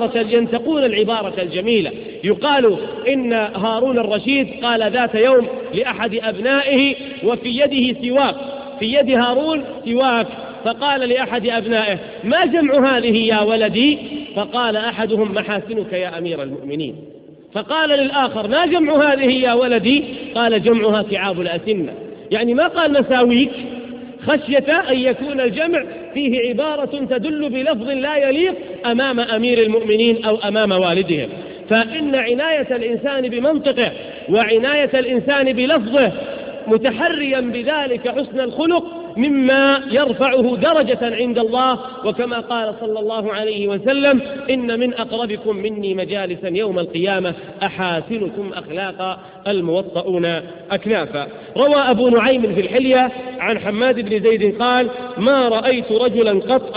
العبارة الجميلة. يقال إن هارون الرشيد قال ذات يوم لأحد أبنائه وفي يده سواك، في يد هارون سواك، فقال لأحد أبنائه: ما جمع هذه يا ولدي؟ فقال أحدهم: محاسنك يا أمير المؤمنين. فقال للآخر: ما جمع هذه يا ولدي؟ قال: جمعها كعاب الأسنة. يعني ما قال مساويك، خشية أن يكون الجمع فيه عبارة تدل بلفظ لا يليق أمام أمير المؤمنين أو أمام والدهم. فإن عناية الإنسان بمنطقه وعناية الإنسان بلفظه متحريا بذلك حسن الخلق مما يرفعه درجة عند الله. وكما قال صلى الله عليه وسلم: إن من أقربكم مني مجالسا يوم القيامة أحاسنكم أخلاقا الموطؤون أكنافا. روى أبو نعيم في الحلية عن حماد بن زيد قال: ما رأيت رجلا قط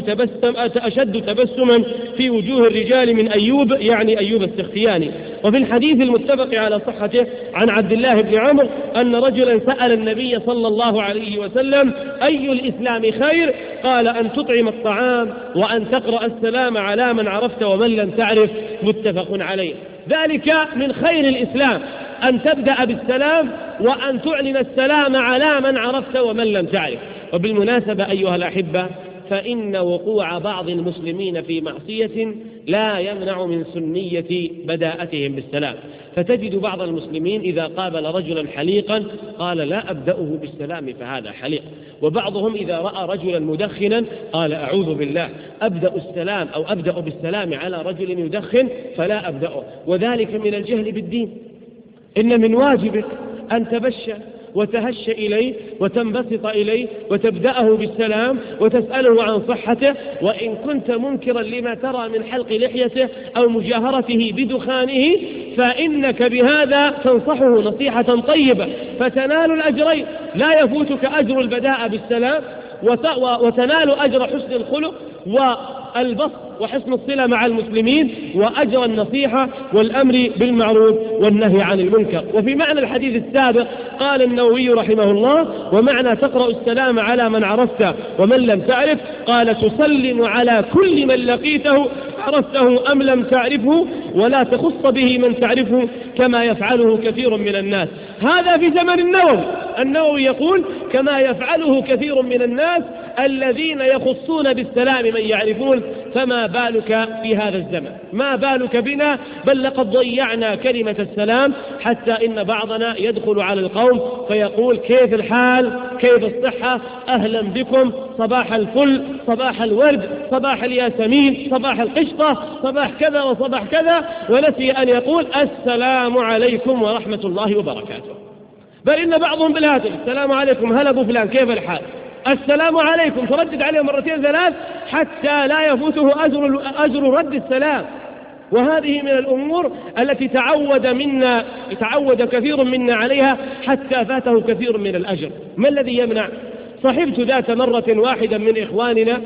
أشد تبسما في وجوه الرجال من أيوب، يعني أيوب السختياني. وفي الحديث المتفق على صحته عن عبد الله بن عمرو أن رجلا سأل النبي صلى الله عليه وسلم: أي الإسلام خير؟ قال: أن تطعم الطعام وأن تقرأ السلام على من عرفت ومن لم تعرف. متفق عليه. ذلك من خير الإسلام، أن تبدأ بالسلام وأن تعلن السلام على من عرفت ومن لم تعرف. وبالمناسبة أيها الأحبة، فإن وقوع بعض المسلمين في معصية لا يمنع من سنية بداءتهم بالسلام، فتجد بعض المسلمين إذا قابل رجلا حليقا قال: لا أبدأه بالسلام فهذا حليق. وبعضهم إذا رأى رجلا مدخنا قال: أعوذ بالله، أبدأ السلام أو أبدأ بالسلام على رجل يدخن فلا أبدأه. وذلك من الجهل بالدين. إن من واجبك أن تبشى وتهش إليه وتنبسط إليه وتبدأه بالسلام وتسأله عن صحته، وإن كنت منكرا لما ترى من حلق لحيته أو مجاهرته بدخانه فإنك بهذا تنصحه نصيحة طيبة فتنال الأجرين، لا يفوتك أجر البداء بالسلام وتنال أجر حسن الخلق والبسط وحسن الصلة مع المسلمين وأجر النصيحة والأمر بالمعروف والنهي عن المنكر. وفي معنى الحديث السابق قال النووي رحمه الله: ومعنى تقرأ السلام على من عرفت ومن لم تعرف، قال: تسلم على كل من لقيته عرفته أم لم تعرفه، ولا تخص به من تعرفه كما يفعله كثير من الناس. هذا في زمن النووي يقول: كما يفعله كثير من الناس الذين يخصون بالسلام من يعرفون، فما بالك في هذا الزمن؟ ما بالك بنا؟ بل لقد ضيعنا كلمة السلام، حتى إن بعضنا يدخل على القوم فيقول: كيف الحال؟ كيف الصحة؟ أهلا بكم، صباح الفل، صباح الورد، صباح الياسمين، صباح القشطة، صباح كذا وصباح كذا، ونسي أن يقول: السلام عليكم ورحمة الله وبركاته. بل إن بعضهم بالهاتف: السلام عليكم، هلا أبو فلان، كيف الحال؟ السلام عليكم، تردد عليه مرتين ثلاث حتى لا يفوته أجر رد السلام. وهذه من الأمور التي تعود كثير منا عليها حتى فاته كثير من الأجر. ما الذي يمنع؟ صحبت ذات مرة واحدا من إخواننا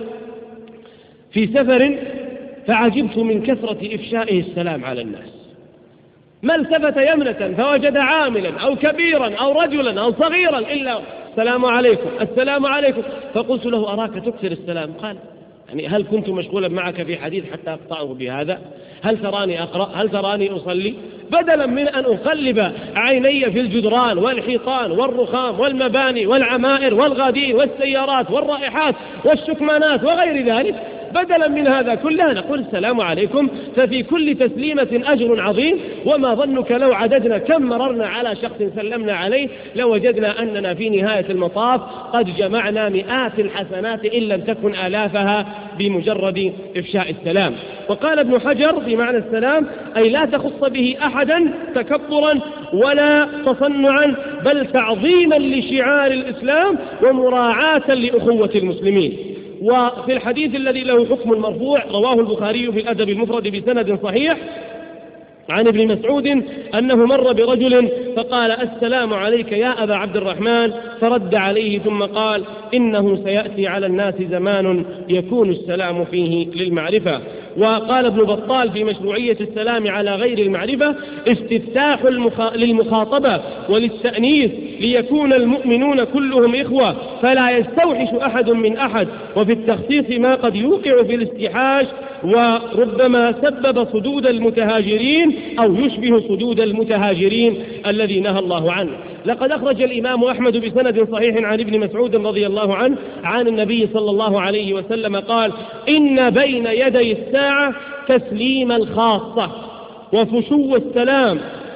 في سفر، فعجبت من كثرة إفشائه السلام على الناس. ما التفت يمنة فوجد عاملا أو كبيرا أو رجلا أو صغيرا إلا السلام عليكم، السلام عليكم. فقلت له: أراك تكثر السلام. قال: يعني هل كنت مشغولا معك في حديث حتى أقطعه بهذا؟ هل تراني أقرأ؟ هل تراني أصلي؟ بدلا من أن أقلب عيني في الجدران والحيطان والرخام والمباني والعمائر والغادين والسيارات والرائحات والشكمانات وغير ذلك، بدلا من هذا كله نقول السلام عليكم. ففي كل تسليمة أجر عظيم. وما ظنك لو عددنا كم مررنا على شخص سلمنا عليه لوجدنا أننا في نهاية المطاف قد جمعنا مئات الحسنات إن لم تكن آلافها بمجرد إفشاء السلام. وقال ابن حجر في معنى السلام: أي لا تخص به أحدا تكبرا ولا تصنعا، بل تعظيما لشعار الإسلام ومراعاة لأخوة المسلمين. وفي الحديث الذي له حكم المرفوع رواه البخاري في الأدب المفرد بسند صحيح عن ابن مسعود أنه مر برجل فقال: السلام عليك يا أبا عبد الرحمن، فرد عليه ثم قال: إنه سيأتي على الناس زمان يكون السلام فيه للمعرفة. وقال ابن بطال في مشروعية السلام على غير المعرفة: استفتاح للمخاطبة وللتأنيث ليكون المؤمنون كلهم إخوة فلا يستوحش أحد من أحد، وفي التخصيص ما قد يوقع في الاستحاش وربما سبب صدود المتهاجرين أو يشبه صدود المتهاجرين الذي نهى الله عنه. لقد أخرج الإمام أحمد بسند صحيح عن ابن مسعود رضي الله عنه عن النبي صلى الله عليه وسلم قال: إن بين يدي الساعة تسليم الخاصة وفشو السلام،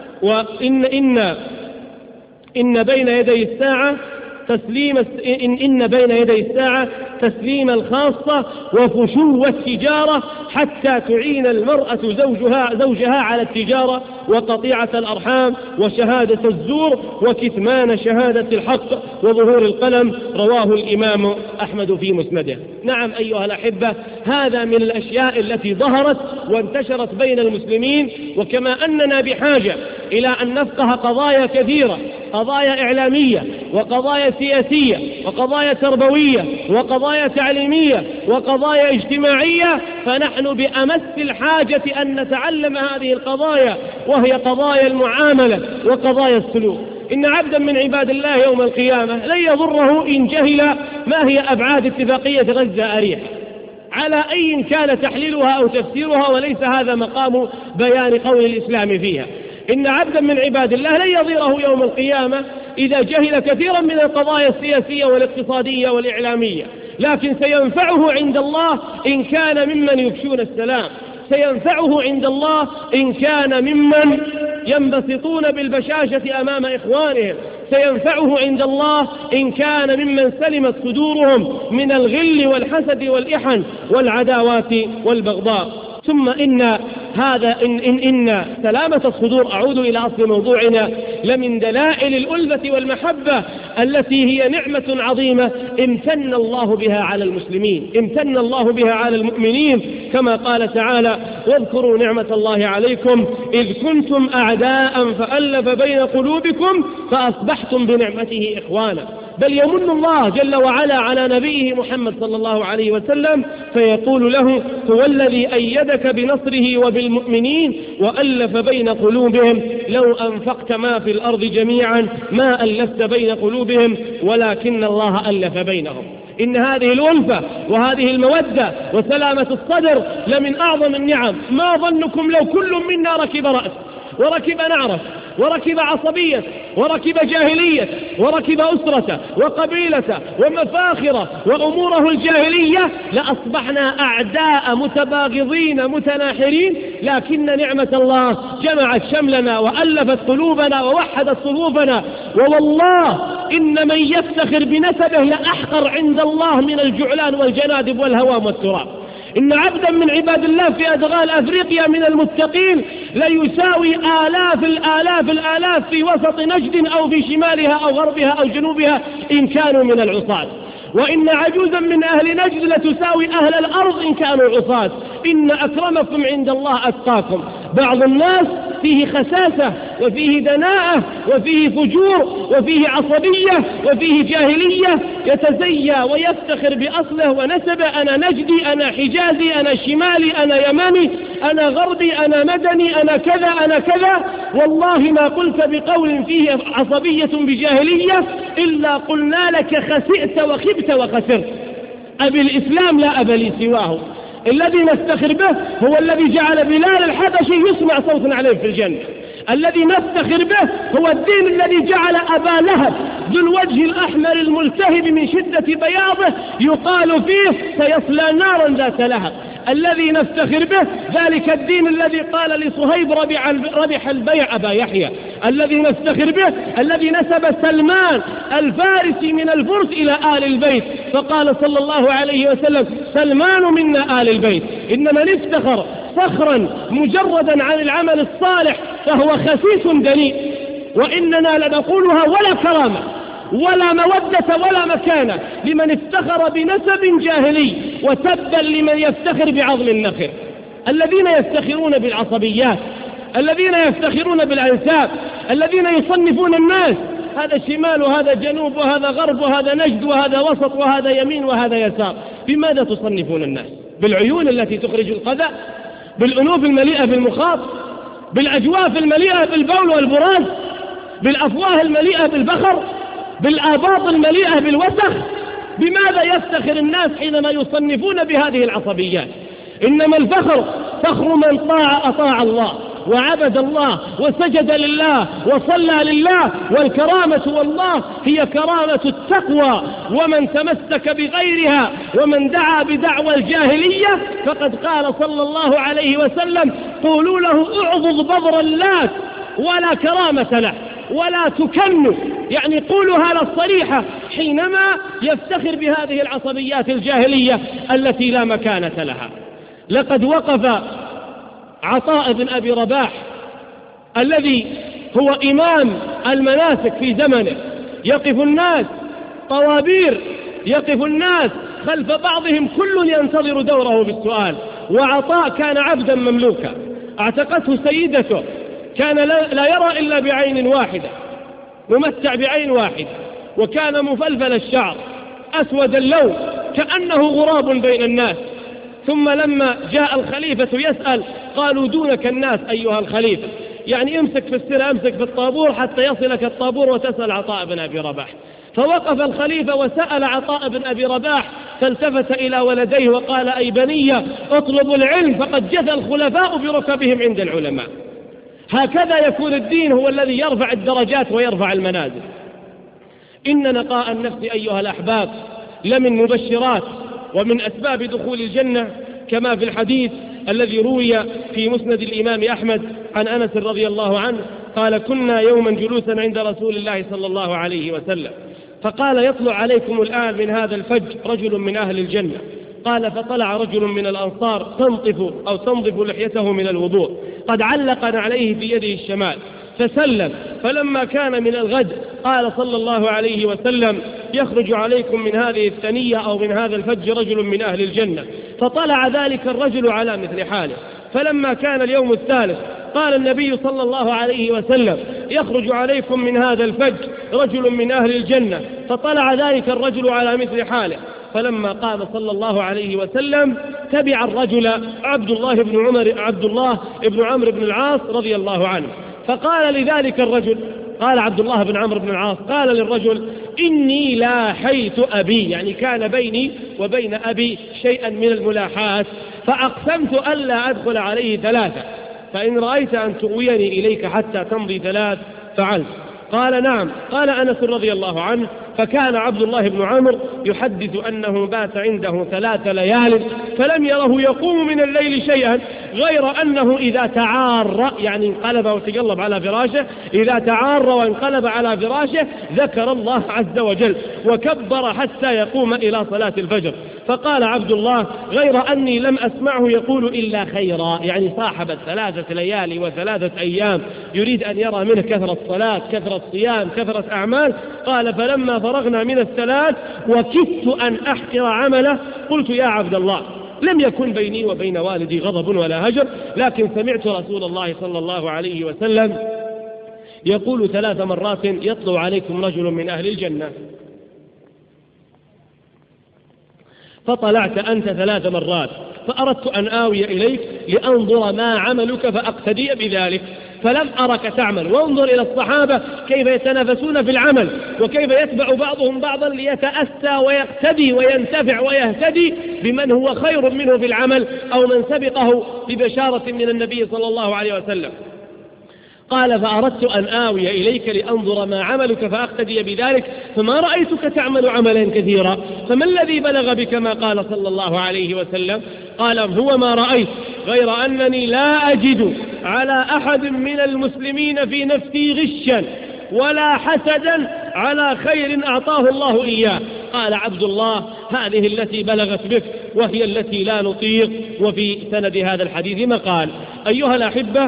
إن بين يدي الساعة تسليم الخاصة وفشو التجارة، حتى تعين المرأة زوجها على التجارة وقطيعة الأرحام وشهادة الزور وكتمان شهادة الحق وظهور القلم. رواه الإمام أحمد في مسنده. نعم أيها الأحبة، هذا من الأشياء التي ظهرت وانتشرت بين المسلمين. وكما أننا بحاجة إلى أن نفقه قضايا كثيرة، قضايا إعلامية وقضايا سياسية وقضايا تربوية وقضايا تعليمية وقضايا اجتماعية، فنحن بأمس الحاجة أن نتعلم هذه القضايا، وهي قضايا المعاملة وقضايا السلوك. إن عبدا من عباد الله يوم القيامة لن يضره إن جهل ما هي أبعاد اتفاقية غزة أريح، على أي كان تحليلها أو تفسيرها، وليس هذا مقام بيان قول الإسلام فيها. إن عبدا من عباد الله لن يضيره يوم القيامة إذا جهل كثيرا من القضايا السياسية والاقتصادية والإعلامية، لكن سينفعه عند الله إن كان ممن يفشون السلام، سينفعه عند الله إن كان ممن ينبسطون بالبشاشة أمام إخوانهم، سينفعه عند الله إن كان ممن سلمت صدورهم من الغل والحسد والإحن والعداوات والبغضاء. ثم إن سلامة الصدور، أعود إلى أصل موضوعنا، لمن دلائل الألفة والمحبة التي هي نعمة عظيمة امتن الله بها على المسلمين، امتن الله بها على المؤمنين، كما قال تعالى: واذكروا نعمة الله عليكم إذ كنتم أعداء فألف بين قلوبكم فأصبحتم بنعمته إخوانا. بل يمن الله جل وعلا على نبيه محمد صلى الله عليه وسلم فيقول له: هو الذي أيدك بنصره وبالمؤمنين وألف بين قلوبهم لو أنفقت ما في الأرض جميعا ما ألفت بين قلوبهم ولكن الله ألف بينهم. إن هذه الألفة وهذه المودة وسلامة الصدر لمن أعظم النعم. ما ظنكم لو كل منا ركب رأس وركب نعرة وركب عصبية وركب جاهلية وركب أسرة وقبيلة ومفاخرة وأموره الجاهلية لأصبحنا أعداء متباغضين متناحرين، لكن نعمة الله جمعت شملنا وألفت قلوبنا ووحدت صفوفنا. ووالله إن من يفتخر بنسبه لأحقر عند الله من الجعلان والجنادب والهوام والتراب. إن عبدا من عباد الله في أدغال أفريقيا من المتقين ليساوي الآلاف في وسط نجد أو في شمالها أو غربها أو جنوبها إن كانوا من العصاة. وإن عجوزا من أهل نجد لتساوي أهل الأرض إن كانوا عصاة. إن أكرمكم عند الله أتقاكم. بعض الناس فيه خساسة وفيه دناءة وفيه فجور وفيه عصبية وفيه جاهلية، يتزيى ويفتخر بأصله ونسبه: أنا نجدي، أنا حجازي، أنا شمالي، أنا يماني، أنا غربي، أنا مدني، أنا كذا، أنا كذا. والله ما قلت بقول فيه عصبية بجاهلية إلا قلنا لك خسئت وخبت وخسرت. أبي الإسلام لا أبا لي سواه. الذي نفتخر به هو الذي جعل بلال الحبشي يسمع صوتا عليه في الجنة. الذي نفتخر به هو الدين الذي جعل أبا لهب ذو الوجه الأحمر الملتهب من شدة بياضه يقال فيه سيصلى نارا ذات لهب. الذي نفتخر به ذلك الدين الذي قال لصهيب: ربح البيع أبا يحيى. الذي نفتخر به الذي نسب سلمان الفارسي من الفرس إلى آل البيت، فقال صلى الله عليه وسلم: سلمان منا آل البيت. إن من افتخر فخرا مجردا عن العمل الصالح فهو خسيس دنيء. وإننا لنقولها ولا كرامة ولا مودة ولا مكانة لمن افتخر بنسب جاهلي، وتبا لمن يفتخر بعظم النخر. الذين يفتخرون بالعصبيات، الذين يفتخرون بالأنساب، الذين يصنفون الناس: هذا شمال وهذا جنوب وهذا غرب وهذا نجد وهذا وسط وهذا يمين وهذا يسار. بماذا تصنفون الناس؟ بالعيون التي تخرج القذى؟ بالأنوف المليئة بالمخاط؟ بالأجواف المليئة بالبول والبراز؟ بالأفواه المليئة بالبخر؟ بالآباط المليئة بالوسخ؟ بماذا يفتخر الناس حينما يصنفون بهذه العصبيات؟ إنما الفخر فخر من أطاع الله وعبد الله وسجد لله وصلى لله. والكرامة والله هي كرامة التقوى. ومن تمسك بغيرها ومن دعا بدعوى الجاهلية فقد قال صلى الله عليه وسلم: قولوا له اعضض بضر اللات ولا كرامة له ولا تكن. يعني قولها للصريحة حينما يفتخر بهذه العصبيات الجاهلية التي لا مكانة لها. لقد وقف عطاء بن أبي رباح الذي هو إمام المناسك في زمنه، يقف الناس طوابير، يقف الناس خلف بعضهم كل ينتظر دوره بالسؤال. وعطاء كان عبدا مملوكا اعتقته سيدته، كان لا يرى إلا بعين واحدة، ممتع بعين واحدة، وكان مفلفل الشعر أسود اللون كأنه غراب بين الناس. ثم لما جاء الخليفة يسأل قالوا دونك الناس أيها الخليفة، يعني امسك في السر، امسك في الطابور حتى يصلك الطابور وتسأل عطاء بن أبي رباح. فوقف الخليفة وسأل عطاء بن أبي رباح، فالتفت إلى ولديه وقال أي بني اطلبوا العلم فقد جثى الخلفاء بركبهم عند العلماء. هكذا يكون الدين هو الذي يرفع الدرجات ويرفع المنازل. إن نقاء النفس أيها الأحباب لمن مبشرات ومن أسباب دخول الجنة، كما في الحديث الذي روي في مسند الإمام أحمد عن أنس رضي الله عنه قال كنا يوما جلوسا عند رسول الله صلى الله عليه وسلم فقال يطلع عليكم الآن من هذا الفج رجل من أهل الجنة. قال فطلع رجل من الأنصار تنظف لحيته من الوضوء قد علق عليه في يده الشمال فسلم. فلما كان من الغد قال صلى الله عليه وسلم يخرج عليكم من هذه الثنية أو من هذا الفج رجل من أهل الجنة. فطلع ذلك الرجل على مثل حاله. فلما كان اليوم الثالث قال النبي صلى الله عليه وسلم يخرج عليكم من هذا الفج رجل من أهل الجنة. فطلع ذلك الرجل على مثل حاله. فلما قام صلى الله عليه وسلم تبع الرجل عبد الله بن عمرو بن العاص رضي الله عنه. فقال لذلك الرجل، قال عبد الله بن عمرو بن العاص قال للرجل إني لاحيت أبي، يعني كان بيني وبين أبي شيئا من الملاحات، فأقسمت ألا أدخل عليه ثلاثة، فإن رأيت أن تؤويني إليك حتى تمضي ثلاث فعلت. قال نعم. قال أنس رضي الله عنه فكان عبد الله بن عمرو يحدث أنه بات عنده 3 ليال فلم يره يقوم من الليل شيئا غير أنه إذا تعار، يعني انقلب وتقلب على فراشه، إذا تعار وانقلب على فراشه ذكر الله عز وجل وكبر حتى يقوم إلى صلاة الفجر. فقال عبد الله غير أني لم أسمعه يقول إلا خيرا، يعني صاحب 3 ليالي و3 أيام يريد أن يرى منه كثرة صلاة، كثرة صيام، كثرة أعمال. قال فلما فرغنا من الثلاث وكدت أن أحقر عمله قلت يا عبد الله لم يكن بيني وبين والدي غضب ولا هجر، لكن سمعت رسول الله صلى الله عليه وسلم يقول 3 مرات يطلع عليكم رجل من أهل الجنة. فطلعت أنت 3 مرات فأردت أن آوي إليك لأنظر ما عملك فأقتدي بذلك، فلم أرك تعمل. وانظر إلى الصحابة كيف يتنافسون في العمل وكيف يتبع بعضهم بعضا ليتأسى ويقتدي وينتفع ويهتدي بمن هو خير منه في العمل أو من سبقه ببشارة من النبي صلى الله عليه وسلم. قال فأردت أن آوي إليك لأنظر ما عملك فأقتدي بذلك فما رأيتك تعمل عملا كثيرا، فما الذي بلغ بك ما قال صلى الله عليه وسلم؟ قال هو ما رأيت غير أنني لا أجد على أحد من المسلمين في نفسي غشا ولا حسدا على خير أعطاه الله إياه. قال عبد الله هذه التي بلغت بك وهي التي لا نطيق. وفي سند هذا الحديث مقال. أيها الأحبة،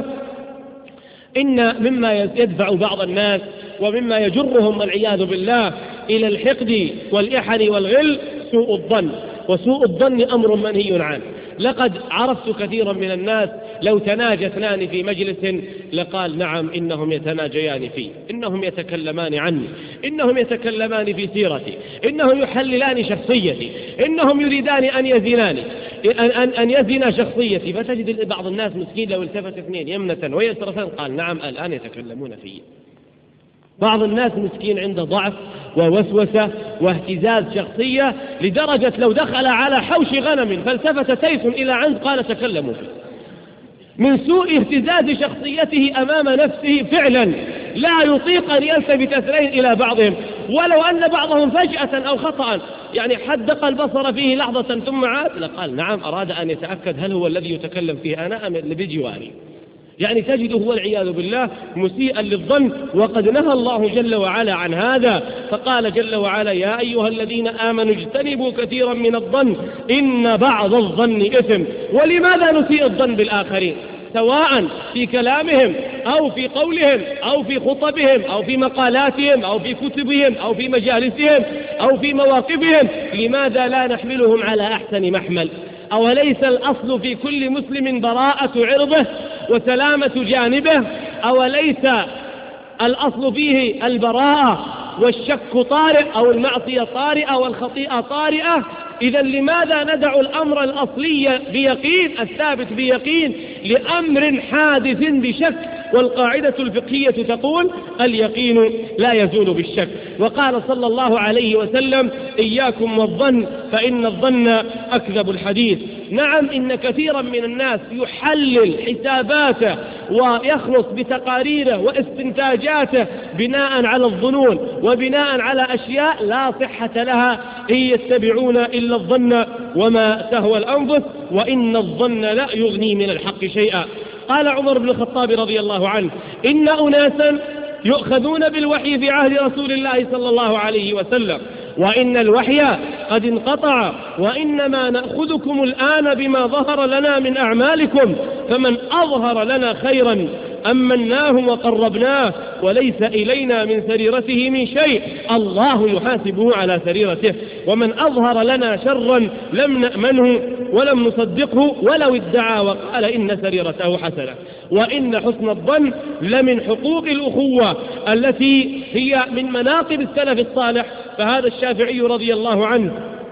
إن مما يدفع بعض الناس ومما يجرهم والعياذ بالله إلى الحقد والإحن والغل سوء الظن، وسوء الظن أمر منهي عنه. لقد عرفت كثيرا من الناس لو تناجى 2 في مجلس لقال نعم إنهم يتناجيان فيه، إنهم يتكلمان عني، إنهم يتكلمان في سيرتي، إنهم يحللان شخصيتي، إنهم يريدان أن يزن شخصيتي. فتجد بعض الناس مسكين لو التفت 2 يمنة ويسرة قال نعم الآن يتكلمون فيه. بعض الناس مسكين عنده ضعف ووسوسة واهتزاز شخصية لدرجة لو دخل على حوش غنم فالتفت تيس إلى عنز قال تكلموا فيه، من سوء اهتزاز شخصيته أمام نفسه فعلا لا يطيق أن يلتفت 2 إلى بعضهم، ولو أن بعضهم فجأة أو خطأ يعني حدق البصر فيه لحظة ثم عاد لقال نعم أراد أن يتأكد هل هو الذي يتكلم فيه أنا أم اللي بجواري. يعني تجده هو العياذ بالله مسيئا للظن، وقد نهى الله جل وعلا عن هذا. فقال جل وعلا يا أيها الذين آمنوا اجتنبوا كثيرا من الظن إن بعض الظن إثم. ولماذا نسيء الظن بالآخرين؟ سواء في كلامهم أو في قولهم أو في خطبهم أو في مقالاتهم أو في كتبهم أو في مجالسهم أو في مواقفهم، لماذا لا نحملهم على أحسن محمل؟ أوليس الأصل في كل مسلم براءة عرضه وسلامة جانبه؟ أوليس الأصل فيه البراءة والشك طارئ أو المعصية طارئة والخطيئة طارئة؟ إذا لماذا ندع الأمر الأصلي بيقين الثابت بيقين لأمر حادث بشك؟ والقاعدة الفقهية تقول اليقين لا يزول بالشك. وقال صلى الله عليه وسلم إياكم والظن فإن الظن أكذب الحديث. نعم، إن كثيرا من الناس يحلل حساباته ويخلص بتقاريره واستنتاجاته بناء على الظنون وبناء على أشياء لا صحة لها، إن يتبعون إلا الظن وما تهوى الأنفس وإن الظن لا يغني من الحق شيئا. قال عمر بن الخطاب رضي الله عنه إن أناسا يؤخذون بالوحي في عهد رسول الله صلى الله عليه وسلم وإن الوحي قد انقطع وإنما نأخذكم الآن بما ظهر لنا من أعمالكم، فمن أظهر لنا خيرا أمناه وقربناه وليس إلينا من سريرته من شيء، الله يحاسبه على سريرته، ومن أظهر لنا شرا لم نأمنه ولم نصدقه ولو ادعى وقال إن سريرته حسنة. وإن حسن الظن لمن حقوق الأخوة التي هي من مناقب السلف الصالح. فهذا الشافعي رضي الله عنه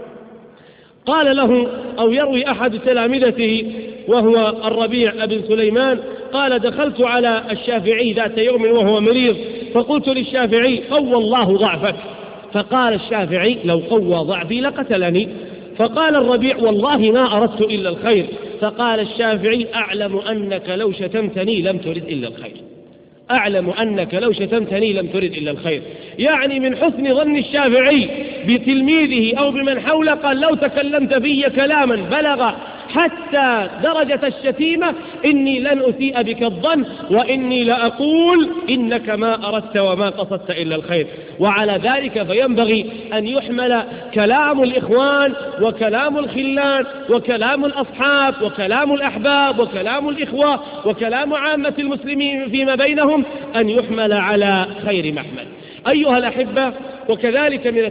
قال له، أو يروي أحد تلامذته وهو الربيع بن سليمان، قال دخلت على الشافعي ذات يوم وهو مريض فقلت للشافعي قوى الله ضعفك، فقال الشافعي لو قوى ضعفي لقتلني. فقال الربيع والله ما أردت إلا الخير. فقال الشافعي أعلم أنك لو شتمتني لم ترد إلا الخير، أعلم أنك لو شتمتني لم ترد إلا الخير. يعني من حسن ظن الشافعي بتلميذه أو بمن حوله قال لو تكلمت في كلاما بلغ حتى درجة الشتيمة إني لن أسيء بك الظن وإني لأقول إنك ما أردت وما قصدت إلا الخير. وعلى ذلك فينبغي أن يحمل كلام الإخوان وكلام الخلان وكلام الأصحاب وكلام الأحباب وكلام الإخوة وكلام عامة المسلمين فيما بينهم أن يحمل على خير محمل. أيها الأحبة، وكذلك من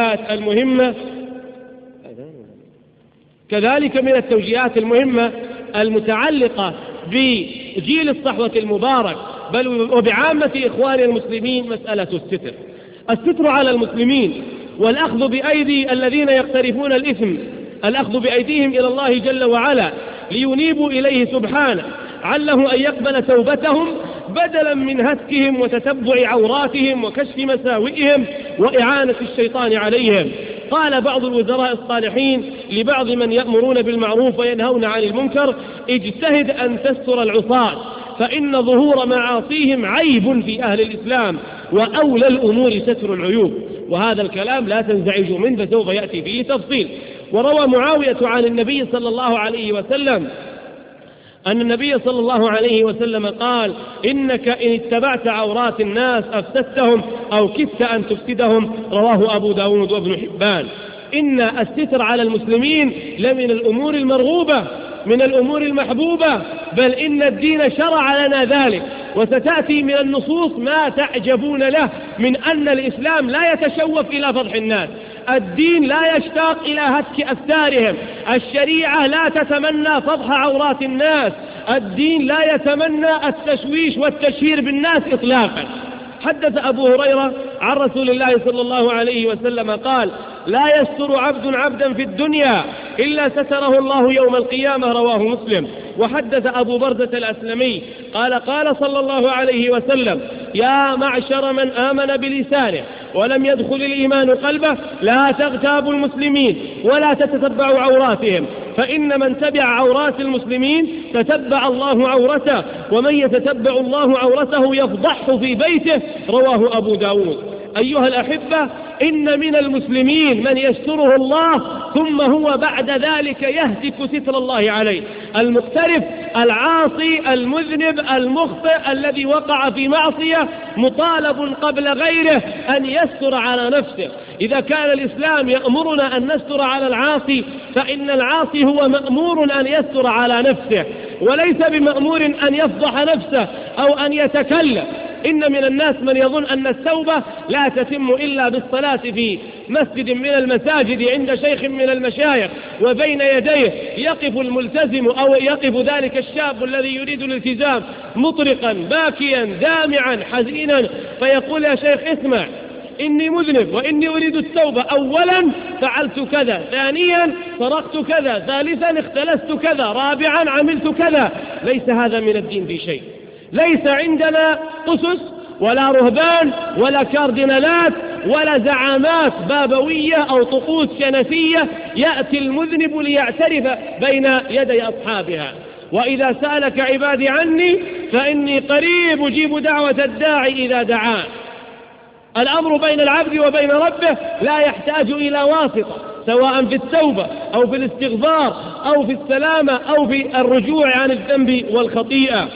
التوجيهات المهمة المتعلقة بجيل الصحوة المبارك بل وبعامة إخوان المسلمين مسألة الستر على المسلمين والأخذ بأيدي الذين يقترفون الإثم، الأخذ بأيديهم إلى الله جل وعلا لينيبوا إليه سبحانه عله أن يقبل توبتهم بدلا من هتكهم وتتبع عوراتهم وكشف مساوئهم وإعانة الشيطان عليهم. قال بعض الوزراء الصالحين لبعض من يأمرون بالمعروف وينهون عن المنكر اجتهد أن تستر العصاة فإن ظهور معاصيهم عيب في أهل الإسلام وأولى الأمور ستر العيوب. وهذا الكلام لا تنزعجوا منه فسوف يأتي فيه تفصيل. وروى معاوية عن النبي صلى الله عليه وسلم أن النبي صلى الله عليه وسلم قال إنك إن اتبعت عورات الناس أفسدتهم أو كدت أن تفسدهم، رواه أبو داود وابن حبان. إن الستر على المسلمين لمن الأمور المرغوبة من الأمور المحبوبة، بل إن الدين شرع لنا ذلك. وستأتي من النصوص ما تعجبون له من أن الإسلام لا يتشوف إلى فضح الناس، الدين لا يشتاق إلى هتك أستارهم، الشريعة لا تتمنى فضح عورات الناس، الدين لا يتمنى التشويش والتشهير بالناس إطلاقا. حدث أبو هريرة عن رسول الله صلى الله عليه وسلم قال لا يستر عبد عبدا في الدنيا إلا ستره الله يوم القيامة، رواه مسلم. وحدث أبو بردة الأسلمي قال قال صلى الله عليه وسلم يا معشر من آمن بلسانه ولم يدخل الإيمان قلبه لا تغتابوا المسلمين ولا تتتبعوا عوراتهم، فإن من تبع عورات المسلمين تتبع الله عورته، ومن يتتبع الله عورته يفضحه في بيته، رواه أبو داود. أيها الأحبة، إن من المسلمين من يستره الله ثم هو بعد ذلك يهتك ستر الله عليه. المقترف العاصي المذنب المخطئ الذي وقع في معصية مطالب قبل غيره أن يستر على نفسه. إذا كان الإسلام يأمرنا أن نستر على العاصي فإن العاصي هو مأمور أن يستر على نفسه. وليس بمأمور أن يفضح نفسه أو أن يتكلم. إن من الناس من يظن أن التوبة لا تتم إلا بالصلاة في مسجد من المساجد عند شيخ من المشايخ، وبين يديه يقف الملتزم أو يقف ذلك الشاب الذي يريد الالتزام مطرقا باكيا دامعا حزينا، فيقول يا شيخ اسمع، إني مذنب وإني أريد التوبة، أولا فعلت كذا، ثانيا سرقت كذا، ثالثا اختلست كذا، رابعا عملت كذا. ليس هذا من الدين في شيء. ليس عندنا قسس ولا رهبان ولا كاردينالات ولا زعامات بابوية أو طقوس كنسية يأتي المذنب ليعترف بين يدي أصحابها. وإذا سألك عبادي عني فإني قريب أجيب دعوة الداعي إذا دعان. الأمر بين العبد وبين ربه لا يحتاج إلى واسطة، سواء في التوبة أو في الاستغفار أو في السلامة أو في الرجوع عن الذنب والخطيئة.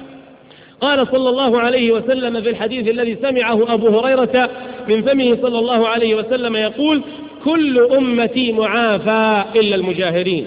قال صلى الله عليه وسلم في الحديث الذي سمعه أبو هريرة من فمه صلى الله عليه وسلم يقول: كل أمتي معافى إلا المجاهرين.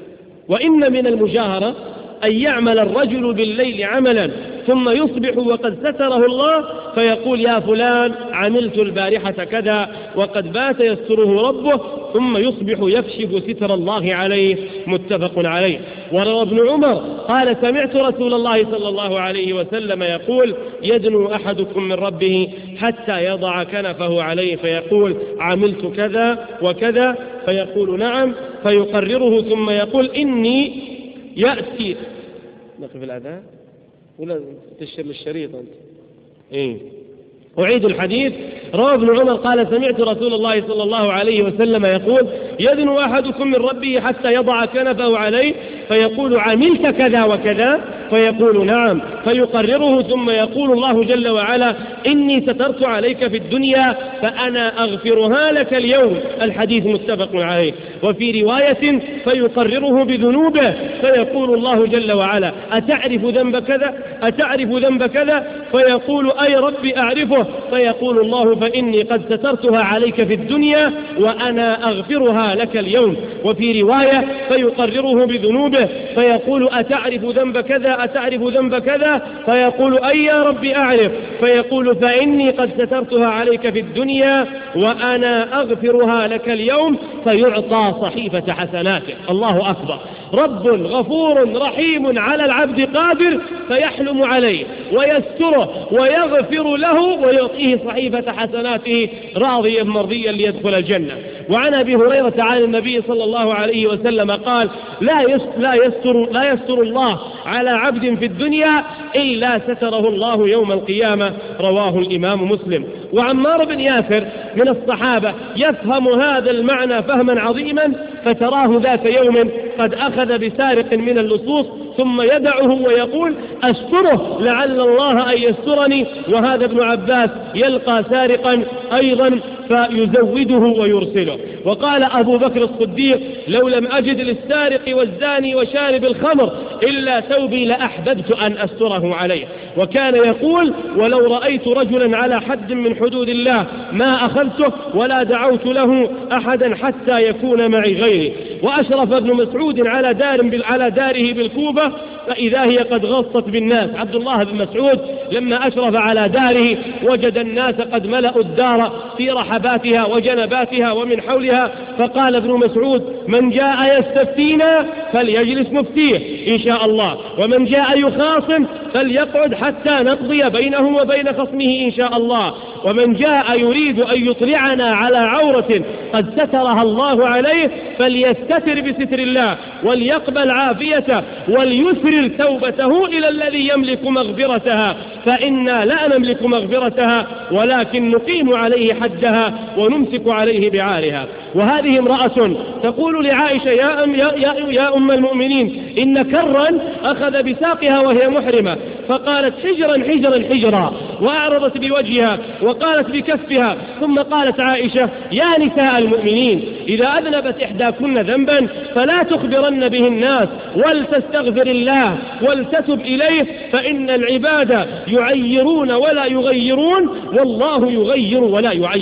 وإن من المجاهرة أن يعمل الرجل بالليل عملا ثم يصبح وقد ستره الله فيقول: يا فلان عملت البارحة كذا، وقد بات يستره ربه، ثم يصبح يكشف ستر الله عليه. متفق عليه. وروى ابن عمر قال: سمعت رسول الله صلى الله عليه وسلم يقول: يدنو أحدكم من ربه حتى يضع كنفه عليه فيقول: عملت كذا وكذا، فيقول: نعم، فيقرره ثم يقول: إني يأتي. نقف الأذان ولا تشتري الشريط أنت؟ إيه. أعيد الحديث. روى ابن عمر قال: سمعت رسول الله صلى الله عليه وسلم يقول: يدنو أحدكم من ربه حتى يضع كنفه عليه فيقول: عملت كذا وكذا، فيقول: نعم، فيقرره ثم يقول الله جل وعلا: إني سترت عليك في الدنيا فأنا أغفرها لك اليوم. الحديث متفق عليه. وفي رواية: فيقرره بذنوبه فيقول الله جل وعلا: أتعرف ذنب كذا؟ أتعرف ذنب كذا؟ فيقول: أي ربي أعرفه. فيقول الله: فإني قد سترتها عليك في الدنيا وأنا أغفرها لك اليوم. وفي رواية: فيقرره بذنوبه فيقول: أتعرف ذنب كذا؟ أتعرف ذنب كذا؟ فيقول: أي يا ربي أعرف. فيقول: فإني قد سترتها عليك في الدنيا وأنا أغفرها لك اليوم. فيعطى صحيفة حسناته. الله أكبر. رب غفور رحيم على العبد قادر، فيحلم عليه ويستره ويغفر له ويعطيه صحيفة حسناته راضيا مرضيا ليدخل الجنة. وعن أبي هريرة عن النبي صلى الله عليه وسلم قال: لا يستر الله على عبد في الدنيا إلا ستره الله يوم القيامة. رواه الإمام مسلم. وعمار بن ياسر من الصحابة يفهم هذا المعنى فهما عظيما، فتراه ذات يوم قد أخذ بسارق من اللصوص ثم يدعه ويقول: أستره لعل الله أن يسترني. وهذا ابن عباس يلقى سارقا أيضا فيزوده ويرسله. وقال أبو بكر الصديق: لو لم أجد للسارق والزاني وشارب الخمر إلا ثوبي لأحببت أن أستره عليه. وكان يقول: ولو رأيت رجلا على حد من حدود الله ما أخذته ولا دعوت له أحدا حتى يكون معي غيري. وأشرف ابن مسعود على داره بالكوفة فإذا هي قد غصت بالناس. عبد الله بن مسعود لما أشرف على داره وجد الناس قد ملأوا الدار في رحباتها وجنباتها ومن حولها، فقال ابن مسعود: من جاء يستفتينا فليجلس مفتيه إن شاء الله، ومن جاء يخاصم فليقعد حتى نقضي بينه وبين خصمه إن شاء الله، ومن جاء يريد أن يطلعنا على عورة قد سترها الله عليه فليستتر بستر الله وليقبل عافيته وليسرر توبته إلى الذي يملك مغفرتها، فإنا لا نملك مغفرتها ولكن نقيم عليه حدها ونمسك عليه بعارها. وهذه امرأة تقول لعائشة: يا أم المؤمنين، إن كرا أخذ بساقها وهي محرمة، فقالت: حجرا حجرا حجرا، وأعرضت بوجهها وقالت بكفها. ثم قالت عائشة: يا نساء المؤمنين، إذا أذنبت إحداكن ذنبا فلا تخبرن به الناس ولتستغفر الله ولتتب إليه، فإن العباد يعيرون ولا يغيرون، والله يغير ولا يعير.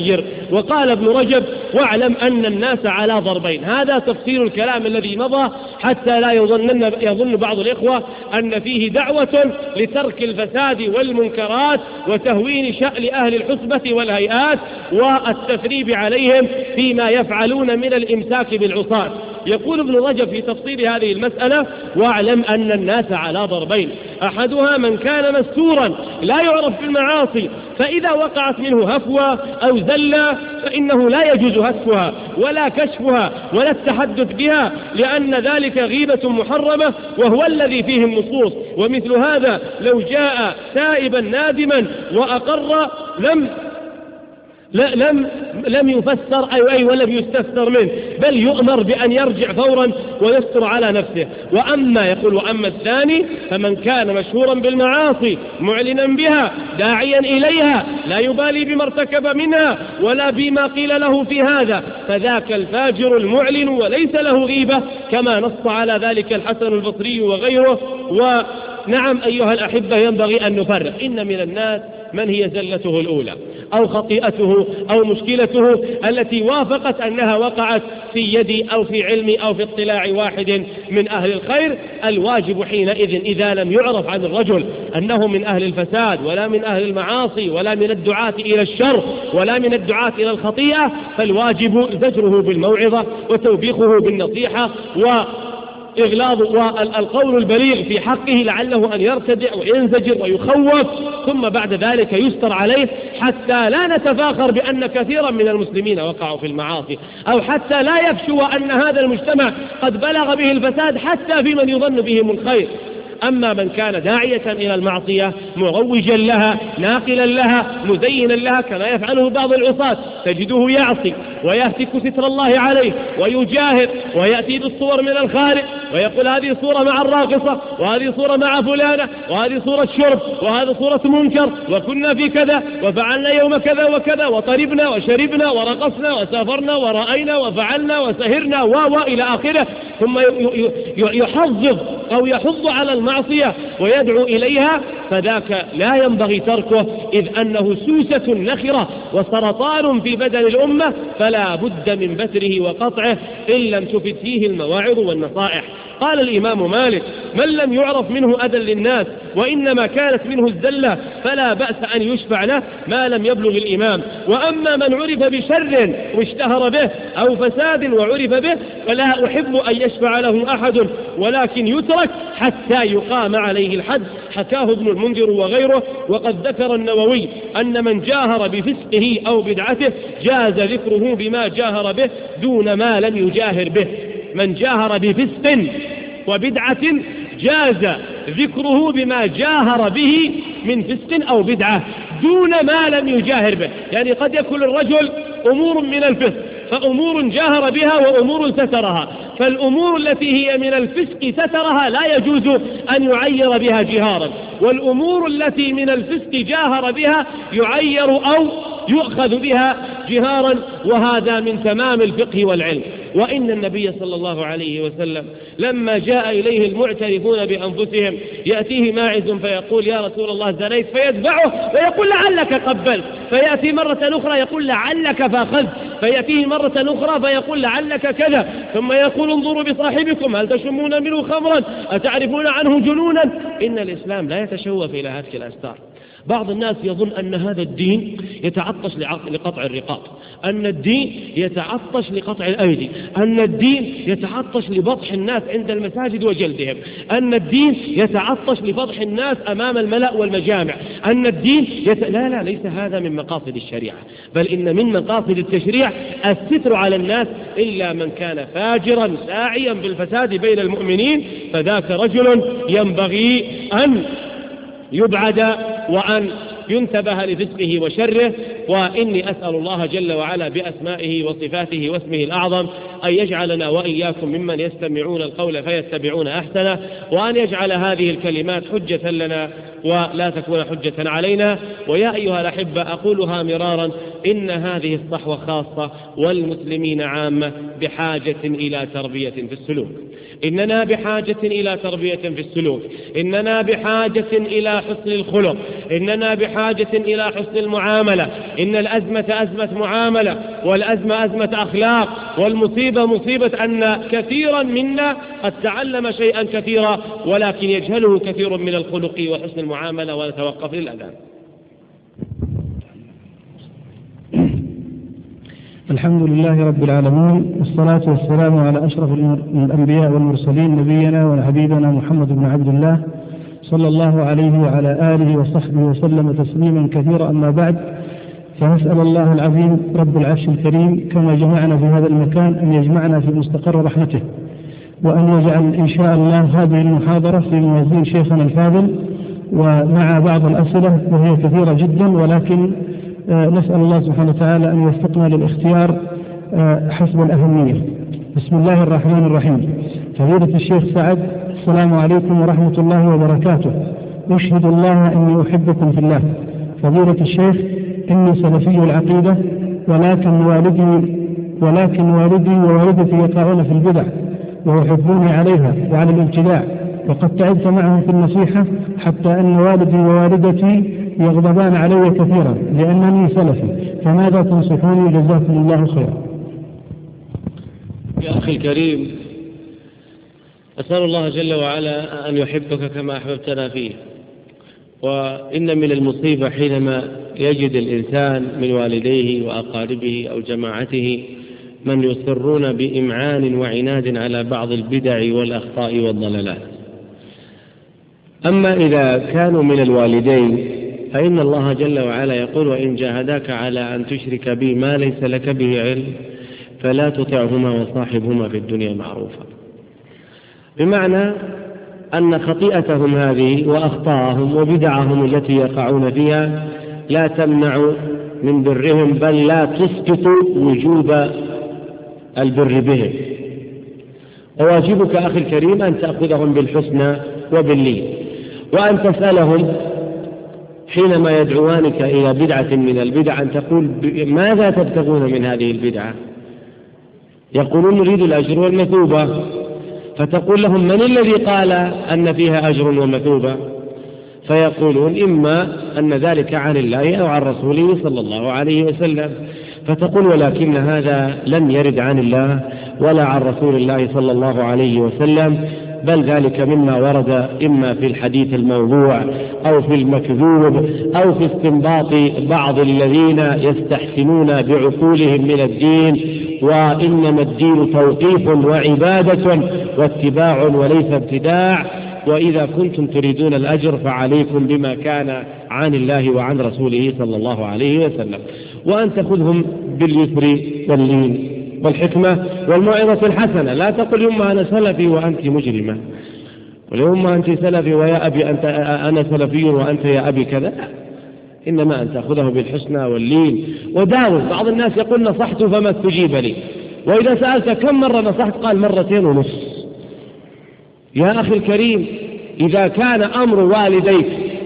وقال ابن رجب: واعلم أن الناس على ضربين. هذا تفسير الكلام الذي مضى، حتى لا يظن بعض الإخوة أن فيه دعوة لترك الفساد والمنكرات وتهوين شأن أهل الحسبة والهيئات والتثريب عليهم فيما يفعلون من الإمساك بالعصاة. يقول ابن رجب في تفصيل هذه المسألة: واعلم أن الناس على ضربين، أحدها من كان مستورا لا يعرف بالمعاصي، فإذا وقعت منه هفوة أو زلة فإنه لا يجوز هتكها ولا كشفها ولا التحدث بها، لأن ذلك غيبة محرمة وهو الذي فيه النصوص. ومثل هذا لو جاء تائبا نادما وأقر لم يفسر ولم يستفسر منه، بل يؤمر بأن يرجع فورا ويستر على نفسه. وأما الثاني فمن كان مشهورا بالمعاصي معلنا بها داعيا إليها لا يبالي بما ارتكب منها ولا بما قيل له في هذا، فذاك الفاجر المعلن وليس له غيبة، كما نص على ذلك الحسن البصري وغيره. ونعم أيها الأحبة، ينبغي أن نفرق: إن من الناس من هي زلته الأولى أو خطيئته أو مشكلته التي وافقت أنها وقعت في يدي أو في علمي أو في اطلاع واحد من أهل الخير. الواجب حينئذ إذا لم يعرف عن الرجل أنه من أهل الفساد ولا من أهل المعاصي ولا من الدعاة إلى الشر ولا من الدعاة إلى الخطيئة، فالواجب زجره بالموعظة وتوبيخه بالنصيحة إغلاظ والقول البليغ في حقه لعله أن يرتدع وينزجر ويخوف، ثم بعد ذلك يستر عليه، حتى لا نتفاخر بأن كثيرا من المسلمين وقعوا في المعاصي، أو حتى لا يفشو أن هذا المجتمع قد بلغ به الفساد حتى في من يظن بهم الخير. أما من كان داعية إلى المعصية مروجا لها ناقلا لها مزينا لها كما يفعله بعض العصاة، تجده يعصي ويهتك ستر الله عليه ويجاهر ويأتي بالصور من الخارج ويقول: هذه صورة مع الراقصة، وهذه صورة مع فلانة، وهذه صورة شرب، وهذه صورة منكر، وكنا في كذا، وفعلنا يوم كذا وكذا، وطربنا وشربنا ورقصنا وسافرنا ورأينا وفعلنا وسهرنا إلى آخره. ثم يحظظ أو يحض على المعصية ويدعو إليها، فذاك لا ينبغي تركه، إذ أنه سوسة نخرة وسرطان في بدن الأمة، فلا بد من بتره وقطعه إن لم تفد فيه المواعظ والنصائح. قال الإمام مالك: من لم يعرف منه أذى للناس وإنما كانت منه الزلة فلا بأس أن يشفع له ما لم يبلغ الإمام. وأما من عرف بشر واشتهر به أو فساد وعرف به فلا أحب أن يشفع له أحد، ولكن يترك حتى يقام عليه الحد. حكاه ابن المنذر وغيره. وقد ذكر النووي أن من جاهر بفسقه أو بدعته جاز ذكره بما جاهر به دون ما لم يجاهر به. من جاهر بفسق وبدعة جاز ذكره بما جاهر به من فسق أو بدعة دون ما لم يجاهر به. يعني قد يكون الرجل أمور من الفسق فأمور جاهر بها وأمور سترها، فالأمور التي هي من الفسق سترها لا يجوز أن يعير بها جهارا، والأمور التي من الفسق جاهر بها يعير أو يؤخذ بها جهارا، وهذا من تمام الفقه والعلم. وإن النبي صلى الله عليه وسلم لما جاء إليه المعترفون بأنفسهم يأتيه ماعز فيقول: يا رسول الله زنيت، فيتبعه ويقول: لعلك قبلت، فيأتي مرة أخرى يقول: لعلك فأخذت، فيأتيه مرة أخرى فيقول: لعلك كذا، ثم يقول: انظروا بصاحبكم هل تشمون منه خمرا أتعرفون عنه جنونا. إن الإسلام لا يتشوف إلى هتك الأستار. بعض الناس يظن أن هذا الدين يتعطش لقطع الرقاب، أن الدين يتعطش لقطع الأيدي، أن الدين يتعطش لبطح الناس عند المساجد وجلدهم، أن الدين يتعطش لفضح الناس أمام الملأ والمجامع، أن الدين لا ليس هذا من مقاصد الشريعة، بل إن من مقاصد التشريع الستر على الناس، إلا من كان فاجرا ساعيا بالفساد بين المؤمنين، فذاك رجل ينبغي أن يبعد وأن ينتبه لفسقه وشره. وإني أسأل الله جل وعلا بأسمائه وصفاته واسمه الأعظم أن يجعلنا وإياكم ممن يستمعون القول فيتبعون أحسنه، وأن يجعل هذه الكلمات حجة لنا ولا تكون حجة علينا. ويا أيها الأحبة، أقولها مرارا إن هذه الصحوة خاصة والمسلمين عامة بحاجة إلى تربية في السلوك. إننا بحاجة إلى تربية في السلوك، إننا بحاجة إلى حسن الخلق، إننا بحاجة إلى حسن المعاملة. إن الأزمة أزمة معاملة، والأزمة أزمة أخلاق، والمصيبة مصيبة أن كثيرا منا قد تعلم شيئا كثيرا ولكن يجهله كثير من الخلق وحسن المعاملة. ونتوقف للأذان. الحمد لله رب العالمين، والصلاة والسلام على أشرف الأنبياء والمرسلين، نبينا وحبيبنا محمد بن عبد الله صلى الله عليه وعلى آله وصحبه وسلم تسليما كثيرا. أما بعد، فنسأل الله العظيم رب العرش الكريم كما جمعنا في هذا المكان أن يجمعنا في مستقر رحمته، وأن يجعل إن شاء الله هذه المحاضرة في موازين شيخنا الفاضل، ومع بعض الأسئلة وهي كثيرة جدا، ولكن نسأل الله سبحانه وتعالى أن يوفقنا للاختيار حسب الأهمية. بسم الله الرحمن الرحيم. فضيلة الشيخ سعد، السلام عليكم ورحمة الله وبركاته. أشهد الله أني أحبكم في الله. فضيلة الشيخ، إني سلفي العقيدة، ولكن والدي ووالدتي يقعون في البدع ويحبوني عليها وعلى الابتداع، وقد تعبت معهم في النصيحة حتى أن والدي ووالدتي يغضبان علي كثيرا لأنني سلفي، فماذا تنصحوني؟ جزاكم الله خيرا. يا أخي الكريم، أسأل الله جل وعلا أن يحبك كما أحببتنا فيه. وإن من المصيبة حينما يجد الإنسان من والديه وأقاربه أو جماعته من يصرون بإمعان وعناد على بعض البدع والأخطاء والضلالات. أما إذا كانوا من الوالدين فإن الله جل وعلا يقول: وإن جاهداك على أن تشرك بي ما ليس لك به علم فلا تطعهما وصاحبهما في الدنيا معروفا. بمعنى أن خطيئتهم هذه وأخطاءهم وبدعهم التي يقعون فيها لا تمنع من برهم، بل لا تسقط وجوب البر بهم. وواجبك أخي الكريم أن تأخذهم بالحسنى وباللين، وأن تسألهم حينما يدعوانك إلى بدعة من البدع أن تقول: ماذا تبتغون من هذه البدعة؟ يقولون: نريد الأجر والمثوبة. فتقول لهم: من الذي قال أن فيها أجر ومثوبة؟ فيقولون: إما أن ذلك عن الله أو عن رسوله صلى الله عليه وسلم. فتقول: ولكن هذا لم يرد عن الله ولا عن رسول الله صلى الله عليه وسلم، بل ذلك مما ورد إما في الحديث الموضوع أو في المكذوب أو في استنباط بعض الذين يستحسنون بعقولهم من الدين، وإنما الدين توقيف وعبادة واتباع وليس ابتداع. وإذا كنتم تريدون الأجر فعليكم بما كان عن الله وعن رسوله صلى الله عليه وسلم، وأن تأخذهم باليسر واللين والحكمة والموعظة الحسنة. لا تقل: يما أنا سلفي وأنت مجرمة، ويما أنت سلفي ويا أبي أنت أنا سلفي وأنت يا أبي كذا. إنما أن تأخذه بالحسنى واللين وداوم. بعض الناس يقول: نصحت فما استجيب لي، وإذا سألت كم مرة نصحت قال: 2.5. يا أخي الكريم، إذا كان أمر والديك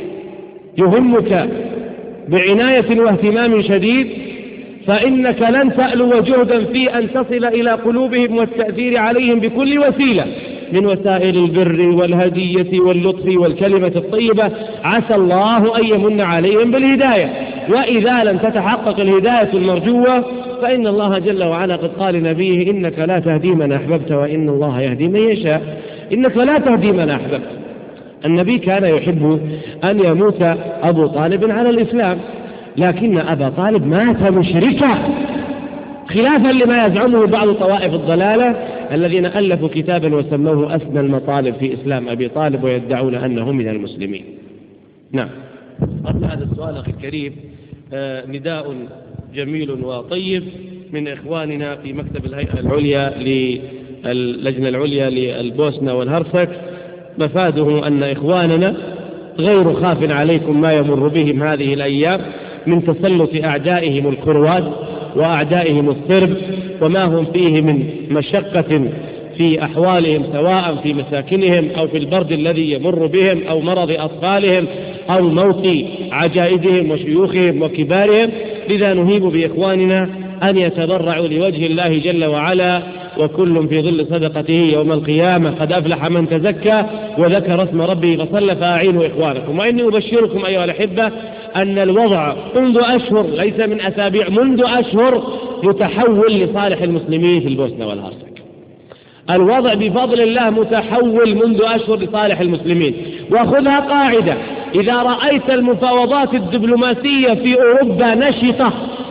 يهمك بعناية واهتمام شديد فإنك لن تألو جهدا في أن تصل إلى قلوبهم والتأثير عليهم بكل وسيلة من وسائل البر والهدية واللطف والكلمة الطيبة. عسى الله أن يمن عليهم بالهداية. وإذا لم تتحقق الهداية المرجوة فإن الله جل وعلا قد قال لنبيه: إنك لا تهدي من أحببت وإن الله يهدي من يشاء. إنك لا تهدي من أحببت. النبي كان يحب أن يموت أبو طالب على الإسلام، لكن أبا طالب مات مشركا، خلافا لما يزعمه بعض طوائف الضلالة الذين ألفوا كتابا وسموه أسمى المطالب في إسلام أبي طالب ويدعون أنه من المسلمين. نعم. قبل هذا السؤال أخي الكريم نداء جميل وطيب من إخواننا في مكتب الهيئة العليا للجنة العليا للبوسنة والهرسك، مفاده أن إخواننا غير خاف عليكم ما يمر بهم هذه الأيام من تسلط أعدائهم الكروات وأعدائهم الصرب، وما هم فيه من مشقة في أحوالهم، سواء في مساكنهم أو في البرد الذي يمر بهم أو مرض أطفالهم أو موت عجائزهم وشيوخهم وكبارهم. لذا نهيب بإخواننا أن يتضرعوا لوجه الله جل وعلا، وكل في ظل صدقته يوم القيامة. قد أفلح من تزكى وذكر اسم ربه فصلى فأعينوا إخوانكم. وإني أبشركم أيها الأحبة أن الوضع منذ أشهر، ليس من أسابيع، منذ أشهر متحول لصالح المسلمين في البوسنة والهرسك. الوضع بفضل الله متحول منذ أشهر لصالح المسلمين. وخذها قاعدة: إذا رأيت المفاوضات الدبلوماسية في أوروبا نشطة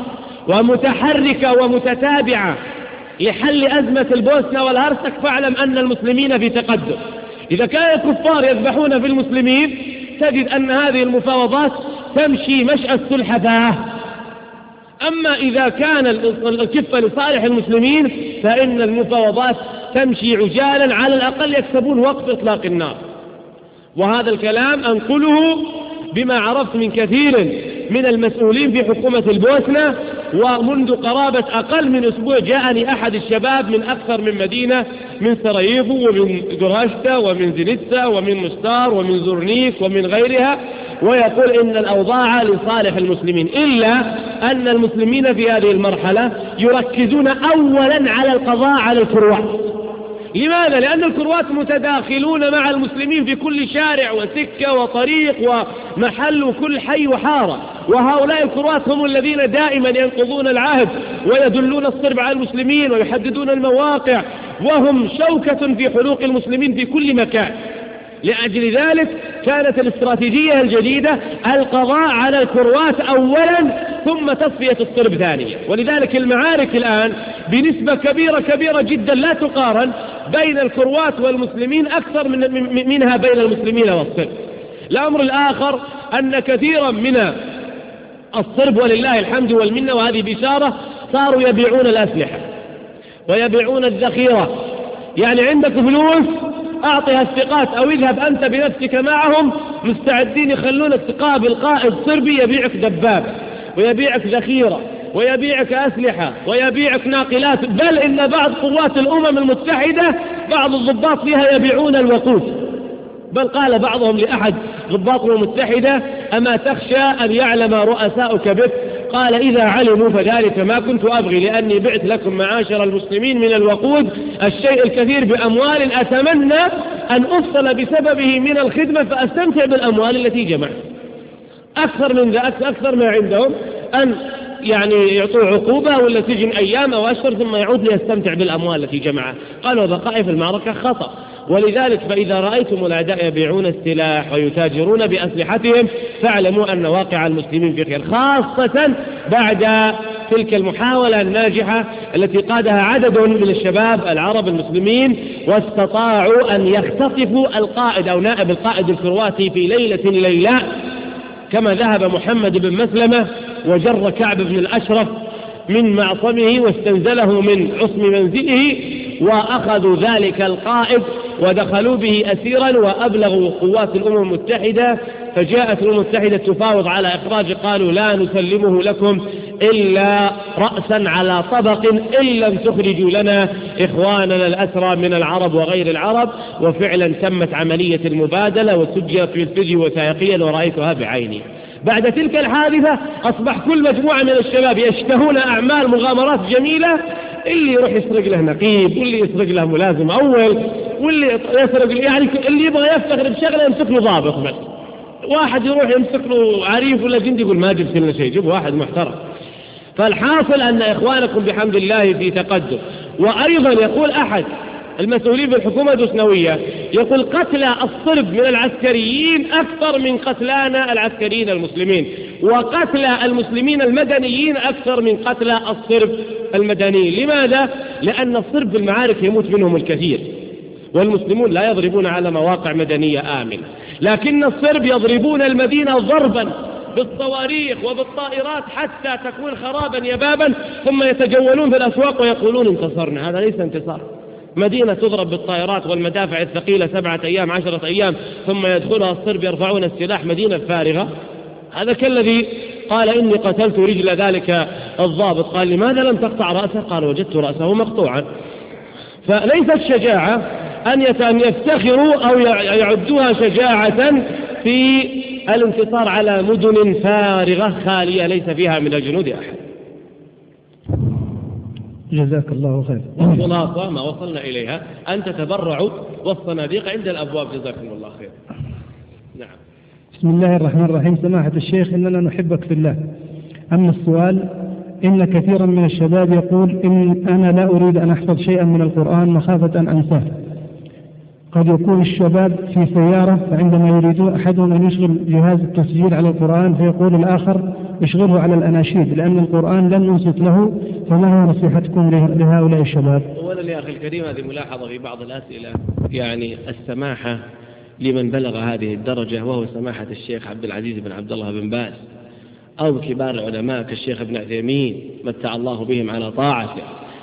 ومتحركة ومتتابعة لحل أزمة البوسنة والهرسك فاعلم أن المسلمين في تقدم. إذا كان الكفار يذبحون في المسلمين تجد أن هذه المفاوضات تمشي مشأى السلحفاة. أما إذا كان الكفة لصالح المسلمين فإن المفاوضات تمشي عجالا، على الأقل يكسبون وقف إطلاق النار. وهذا الكلام أنقله بما عرفت من كثير من المسؤولين في حكومة البوسنة. ومنذ قرابة أقل من أسبوع جاءني أحد الشباب من أكثر من مدينة، من سراييفو ومن جراشتا ومن زينيتسا ومن مستار ومن زورنيك ومن غيرها، ويقول إن الأوضاع لصالح المسلمين، إلا أن المسلمين في هذه المرحلة يركزون أولا على القضاء على الكروات. لماذا؟ لأن الكروات متداخلون مع المسلمين في كل شارع وسكة وطريق ومحل وكل حي وحارة، وهؤلاء الكروات هم الذين دائما ينقضون العهد ويدلون الصرب على المسلمين ويحددون المواقع، وهم شوكة في حلوق المسلمين في كل مكان. لأجل ذلك كانت الاستراتيجية الجديدة القضاء على الكروات أولا ثم تصفية الصرب ثانيا. ولذلك المعارك الآن بنسبة كبيرة جدا لا تقارن بين الكروات والمسلمين أكثر منها بين المسلمين والصرب. الأمر الآخر أن كثيرا من الصرب ولله الحمد والمنة، وهذه بشارة، صاروا يبيعون الأسلحة ويبيعون الذخيرة. يعني عندك فلوس أعطيها الثقات أو اذهب أنت بنفسك معهم، مستعدين يخلونك تقابل قائد صربي يبيعك دباب ويبيعك ذخيرة ويبيعك أسلحة ويبيعك ناقلات، بل إن بعض قوات الأمم المتحدة بعض الضباط فيها يبيعون الوقود. بل قال بعضهم لأحد ضباط الأمم المتحدة: أما تخشى أن يعلم رؤساؤك بك؟ قال: إذا علموا فذلك ما كنت أبغي، لأني بعت لكم معاشر المسلمين من الوقود الشيء الكثير بأموال أتمنى أن أفصل بسببه من الخدمة فأستمتع بالأموال التي جمعت. أكثر من ذلك، أكثر ما عندهم أن يعني يعطوا عقوبة ولا سجن أيام أو أشهر ثم يعود ليستمتع بالأموال التي جمعها. قالوا بقائي في المعركة خطأ. ولذلك فإذا رأيتم الأعداء يبيعون السلاح ويتاجرون بأسلحتهم فاعلموا أن واقع المسلمين في خير، خاصة بعد تلك المحاولة الناجحة التي قادها عدد من الشباب العرب المسلمين، واستطاعوا أن يختطفوا القائد أو نائب القائد الكرواتي في ليلة ليلاء، كما ذهب محمد بن مسلمة وجر كعب بن الأشرف من معصمه واستنزله من عصم منزله، وأخذوا ذلك القائد ودخلوا به أسيرا وأبلغوا قوات الأمم المتحدة، فجاءت الأمم المتحدة تفاوض على إخراج، قالوا لا نسلمه لكم إلا رأسا على طبق إن لم تخرجوا لنا إخواننا الأسرى من العرب وغير العرب. وفعلا تمت عملية المبادلة وسجلت في الفيديو وثائقيا ورأيتها بعيني. بعد تلك الحادثة أصبح كل مجموعة من الشباب يشتهون أعمال مغامرات جميلة، اللي يروح يسرق له نقيب، واللي يسرق له ملازم أول، واللي يسرق يعني اللي يبغى يفتخر بشغله يمسك له ضابط، بس واحد يروح يمسك له عريف ولا جندي يقول ما جبت لنا شيء، جيب واحد محترم. فالحاصل أن إخوانكم بحمد الله في تقدم. وأيضا يقول أحد المسؤولين في الحكومة البوسنوية، يقول قتلى الصرب من العسكريين أكثر من قتلانا العسكريين المسلمين، وقتلى المسلمين المدنيين أكثر من قتلى الصرب المدنيين. لماذا؟ لأن الصرب في المعارك يموت منهم الكثير، والمسلمون لا يضربون على مواقع مدنية آمنة، لكن الصرب يضربون المدينة ضربا بالصواريخ وبالطائرات حتى تكون خرابا يبابا، ثم يتجولون في الأسواق ويقولون انتصرنا. هذا ليس انتصار. مدينة تضرب بالطائرات والمدافع الثقيلة 7 أيام 10 أيام ثم يدخلها الصرب يرفعون السلاح، مدينة فارغة. هذا كالذي قال إني قتلت رجل ذلك الضابط، قال لماذا لم تقطع رأسه؟ قال وجدت رأسه مقطوعا. فليست شجاعة أن يفتخروا أو يعدوها شجاعة في الانتصار على مدن فارغة خالية ليس فيها من الجنود أحد. جزاك الله خير. والخلاصة ما وصلنا إليها أن تتبرعوا والصناديق عند الأبواب. جزاكم الله خير. نعم. بسم الله الرحمن الرحيم. سماحة الشيخ، إننا نحبك في الله. أما السؤال: إن كثيرا من الشباب يقول إن أنا لا أريد أن أحفظ شيئا من القرآن مخافة أن أنساه. قد يكون الشباب في سيارة، فعندما يريدون أحدهم أن يشغل جهاز التسجيل على القرآن فيقول الآخر اشغله على الأناشيد لأن القرآن لن ينصت له، فما هي نصيحتكم لهؤلاء الشباب؟ أولا يا أخي الكريم، هذه ملاحظة في بعض الأسئلة، يعني السماحة لمن بلغ هذه الدرجة وهو سماحة الشيخ عبد العزيز بن عبد الله بن باز أو كبار العلماء كالشيخ ابن عثيمين متع الله بهم على طاعته.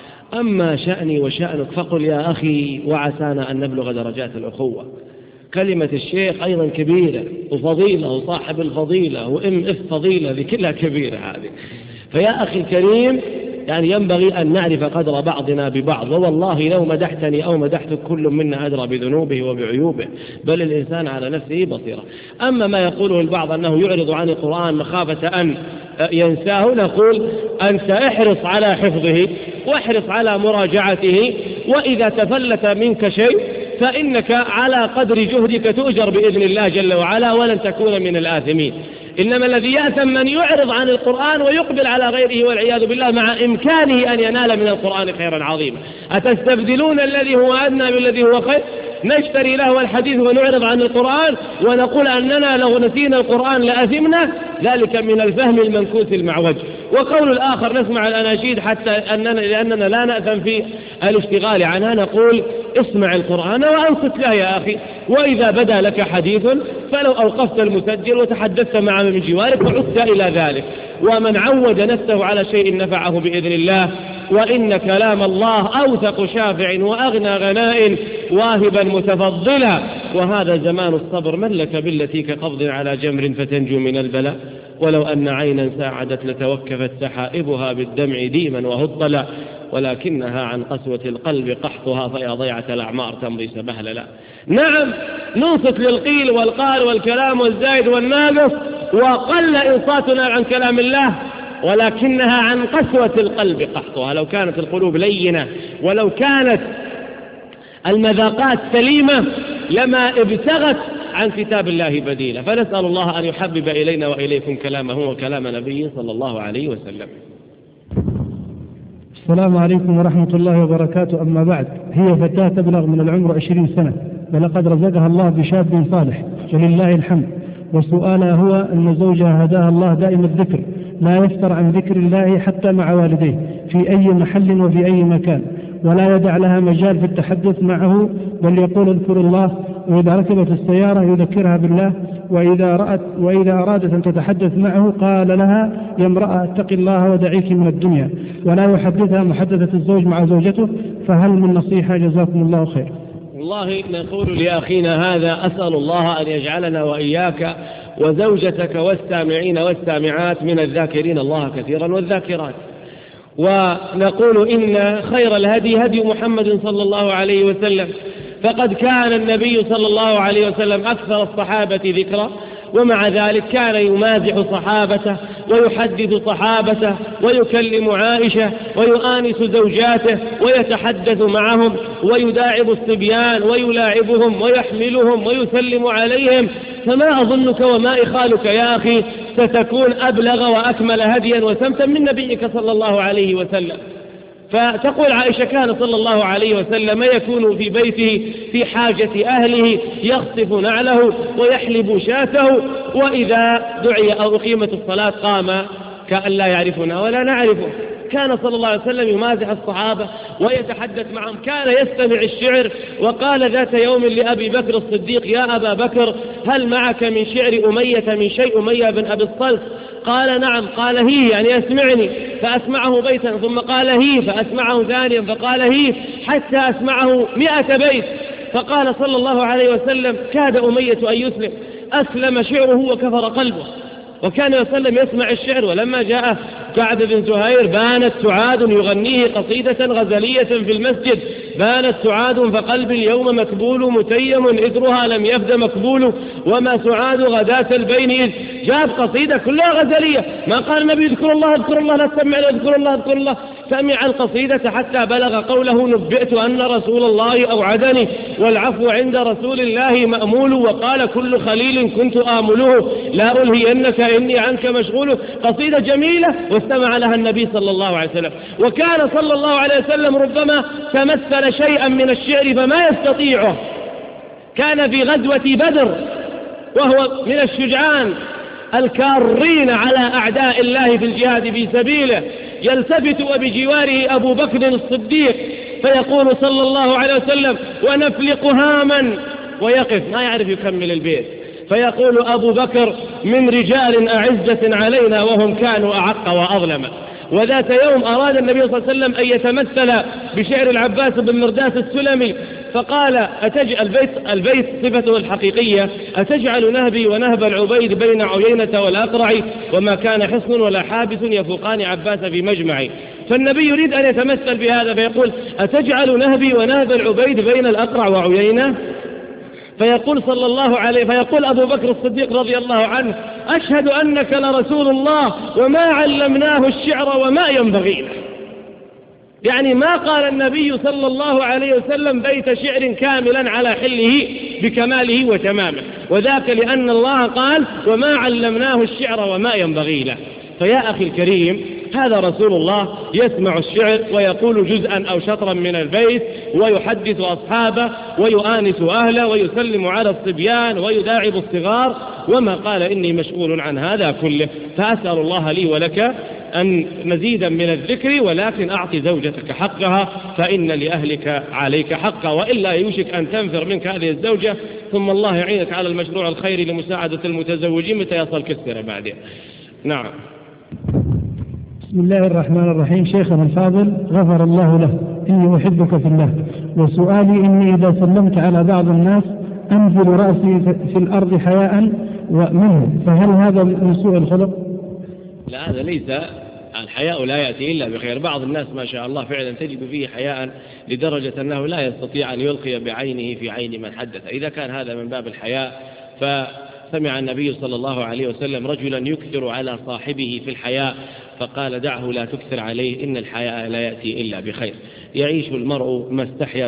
أما شأني وشأنك فقل يا أخي وعسانا أن نبلغ درجات الأخوة. كلمة الشيخ أيضا كبيرة وفضيلة وصاحب الفضيلة وإف فضيلة، ذي كلها كبيرة هذه. فيا أخي الكريم، يعني ينبغي أن نعرف قدر بعضنا ببعض، ووالله لو مدحتني أو مدحتك كل منا أدرى بذنوبه وبعيوبه، بل الإنسان على نفسه بصيرة. أما ما يقوله البعض أنه يعرض عن القرآن مخافة أن ينساه، نقول أنت احرص على حفظه واحرص على مراجعته، وإذا تفلت منك شيء فإنك على قدر جهدك تؤجر بإذن الله جل وعلا ولن تكون من الآثمين. إنما الذي يأثم من يعرض عن القرآن ويقبل على غيره والعياذ بالله مع إمكانه أن ينال من القرآن خيرا عظيما. أتستبدلون الذي هو أدنى بالذي هو خير؟ نشتري له الحديث ونعرض عن القرآن ونقول أننا لو نسينا القرآن لأثمنا، ذلك من الفهم المنكوث المعوج. وقول الآخر نسمع الأناشيد لأننا لا نأثم في الاشتغال عنها، نقول اسمع القرآن وأنصت له يا أخي، وإذا بدا لك حديث فلو أوقفت المسجل وتحدثت معه من جوارك وعدت إلى ذلك. ومن عود نفسه على شيء نفعه بإذن الله، وإن كلام الله أوثق شافع وأغنى غناء واهبا متفضلا. وهذا زمان الصبر، من لك بالتي كقبض على جمر فتنجو من البلاء. ولو أن عينا ساعدت لتوكفت سحائبها بالدمع ديما وهطلا، ولكنها عن قسوة القلب قحطها فيا ضيعة الأعمار تمضي سبهللا. نعم، ننصت للقيل والقال والكلام والزايد والناقص، وقل إنصاتنا عن كلام الله، ولكنها عن قسوة القلب قحطها. لو كانت القلوب لينة ولو كانت المذاقات سليمة لما ابتغت عن كتاب الله بديلا. فنسأل الله أن يحبب إلينا وإليكم كلامه وكلام نبيه صلى الله عليه وسلم. السلام عليكم ورحمة الله وبركاته. أما بعد، هي فتاة تبلغ من العمر 20 سنة، ولقد رزقها الله بشاب صالح ولله الحمد، وسؤالها هو أن زوجها هداها الله دائم الذكر، لا يفتر عن ذكر الله حتى مع والديه في أي محل وفي أي مكان، ولا يدع لها مجال في التحدث معه، بل يقول اذكر الله، وإذا ركبت السيارة يذكرها بالله، وإذا أرادت أن تتحدث معه قال لها يا امرأة اتق الله ودعيك من الدنيا، ولا يحدثها محدثة الزوج مع زوجته. فهل من نصيحة؟ جزاكم الله خير. والله نقول لأخينا هذا أسأل الله أن يجعلنا وإياك وزوجتك والسامعين والسامعات من الذاكرين الله كثيرا والذاكرات. ونقول إن خير الهدي هدي محمد صلى الله عليه وسلم، فقد كان النبي صلى الله عليه وسلم أكثر الصحابة ذكرا، ومع ذلك كان يمازح صحابته ويحدث صحابته ويكلم عائشة ويؤانس زوجاته ويتحدث معهم ويداعب الصبيان ويلاعبهم ويحملهم ويسلم عليهم. فما أظنك وما إخالك يا أخي ستكون أبلغ وأكمل هديا وسمتا من نبيك صلى الله عليه وسلم. فتقول عائشة كان صلى الله عليه وسلم يكون في بيته في حاجة أهله، يخطف نعله ويحلب شاته، وإذا دعي أو أقيمت الصلاة قام كأن لا يعرفنا ولا نعرفه. كان صلى الله عليه وسلم يمازح الصحابة ويتحدث معهم، كان يستمع الشعر. وقال ذات يوم لأبي بكر الصديق يا أبا بكر هل معك من شعر أمية من شيء؟ أمية بن أبي الصلت. قال نعم. قال هي يعني أسمعني، فأسمعه بيتا، ثم قال هي فأسمعه ثانيا، فقال هي حتى أسمعه 100 بيت. فقال صلى الله عليه وسلم كاد أمية أن يسلم، أسلم شعره وكفر قلبه. وكان وسلم يسمع الشعر. ولما جاء كعب بن زهير بانت سعاد يغنيه قصيدة غزلية في المسجد، بانت سعاد فقلبي اليوم مكبول متيم إثرها لم يفد مكبول وما سعاد غداة البين إذ جاب قصيدة كلها غزلية. ما قال النبي اذكر الله اذكر الله لا تسمع اذكر الله اذكر الله، سمع القصيدة حتى بلغ قوله نبئت أن رسول الله أوعدني والعفو عند رسول الله مأمول وقال كل خليل كنت آمله لا ألهينك إني عنك مشغول. قصيدة جميلة واستمع لها النبي صلى الله عليه وسلم. وكان صلى الله عليه وسلم ربما تمثل شيئا من الشعر فما يستطيعه. كان في غزوة بدر وهو من الشجعان الكارين على أعداء الله في الجهاد في سبيله، يلتفت وبجواره أبو بكر الصديق فيقول صلى الله عليه وسلم ونفلق هاما ويقف ما يعرف يكمل البيت، فيقول أبو بكر من رجال أعزة علينا وهم كانوا أعق وأظلم. وذات يوم أراد النبي صلى الله عليه وسلم أن يتمثل بشعر العباس بن مرداس السلمي فقال البيت صفته الحقيقية أتجعل نهبي ونهب العبيد بين عيينة والأقرع وما كان حصن ولا حابس يفوقان عباس في مجمعي. فالنبي يريد أن يتمثل بهذا فيقول أتجعل نهبي ونهب العبيد بين الأقرع وعيينة، فيقول صلى الله عليه فيقول أبو بكر الصديق رضي الله عنه أشهد أنك لرسول الله وما علمناه الشعر وما ينبغي له. يعني ما قال النبي صلى الله عليه وسلم بيت شعر كاملا على حله بكماله وتمامه، وذاك لأن الله قال وما علمناه الشعر وما ينبغي له. فيا أخي الكريم هذا رسول الله يسمع الشعر ويقول جزءا أو شطرا من البيت ويحدث أصحابه ويؤانس أهله ويسلم على الصبيان ويداعب الصغار وما قال إني مسؤول عن هذا كله. فأسأل الله لي ولك أن مزيدا من الذكر ولكن أعطي زوجتك حقها فإن لأهلك عليك حقا، وإلا يوشك أن تنفر منك هذه الزوجة ثم الله يعينك على المشروع الخيري لمساعدة المتزوجين متى يصل كسر بعدين. نعم. بسم الله الرحمن الرحيم. شيخنا الفاضل غفر الله له، إني أحبك في الله، وسؤالي إني إذا سلمت على بعض الناس أنزل رأسي في الأرض حياء منه، فهل هذا من سوء الخلق؟ لا، هذا ليس الحياء لا يأتي إلا بخير. بعض الناس ما شاء الله فعلا تجد فيه حياء لدرجة أنه لا يستطيع أن يلقي بعينه في عين من حدث. إذا كان هذا من باب الحياء فسمع النبي صلى الله عليه وسلم رجلا يكثر على صاحبه في الحياء فقال دعه لا تكثر عليه إن الحياء لا يأتي إلا بخير. يعيش المرء ما استحيا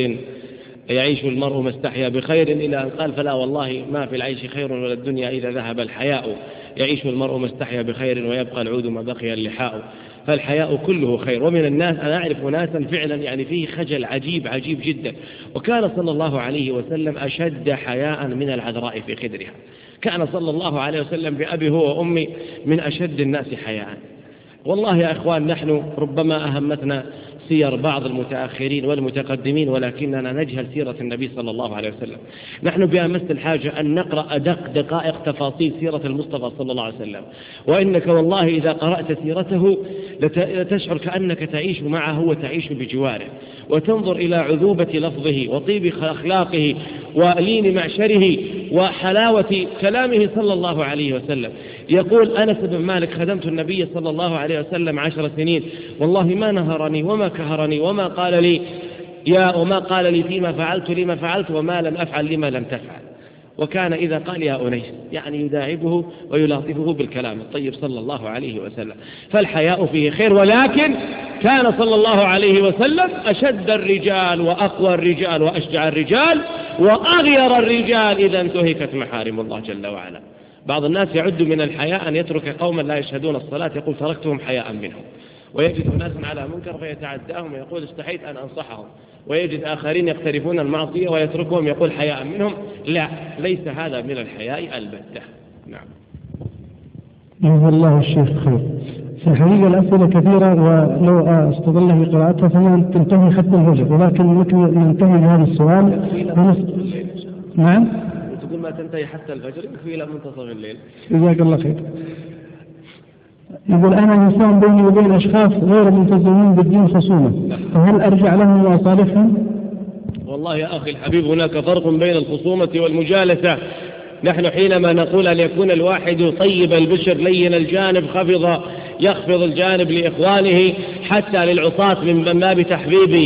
بخير إلى أن قال فلا والله ما في العيش خير ولا الدنيا إذا ذهب الحياء. يعيش المرء ما استحيا بخير ويبقى العود ما بقي اللحاء. فالحياء كله خير. ومن الناس أنا أعرف ناسا فعلا يعني فيه خجل عجيب جدا، وكان صلى الله عليه وسلم أشد حياء من العذراء في خدرها. كان صلى الله عليه وسلم بأبي هو وأمي من أشد الناس حياء. والله يا أخوان نحن ربما أهمتنا سير بعض المتأخرين والمتقدمين ولكننا نجهل سيرة النبي صلى الله عليه وسلم. نحن بأمس الحاجة أن نقرأ أدق دقائق تفاصيل سيرة المصطفى صلى الله عليه وسلم، وإنك والله إذا قرأت سيرته لتشعر كأنك تعيش معه وتعيش بجواره، وتنظر إلى عذوبة لفظه وطيب أخلاقه ولين معشره وحلاوة كلامه صلى الله عليه وسلم. يقول أنس بن مالك خدمت النبي صلى الله عليه وسلم 10 سنين والله ما نهرني وما كهرني وما قال لي فيما فعلت لما فعلت وما لم أفعل لما لم تفعل. وكان إذا قال يا أنيس يعني يداعبه ويلاطفه بالكلام الطيب صلى الله عليه وسلم. فالحياء فيه خير، ولكن كان صلى الله عليه وسلم أشد الرجال وأقوى الرجال وأشجع الرجال وأغير الرجال إذا انتهكت محارم الله جل وعلا. بعض الناس يعد من الحياء أن يترك قوما لا يشهدون الصلاة يقول تركتهم حياء منهم، ويجد ناس على منكر فيتعداهم ويقول استحيت أن أنصحهم، ويجد آخرين يقترفون المعصية ويتركهم يقول حياء منهم. لا، ليس هذا من الحياء البتة. نعم. جزا الله الشيخ خير. في الحقيقة الأسئلة كثيرة ولو استظل بقراءتها فما تنتهي حتى الفجر، ولكن ننتهي بهذا السؤال. نعم. تقول ما تنتهي حتى الفجر يكفي إلى منتصف الليل. جزاك الله خير. يقول أنا إنسان بيني وبين أشخاص غير ملتزمين بالدين خصومة، فهل أرجع لهم وأصالحهم؟ والله يا أخي الحبيب هناك فرق بين الخصومة والمجالسة. نحن حينما نقول أن يكون الواحد طيب البشر لين الجانب يخفض الجانب لإخوانه حتى للعصاة من باب تحبيب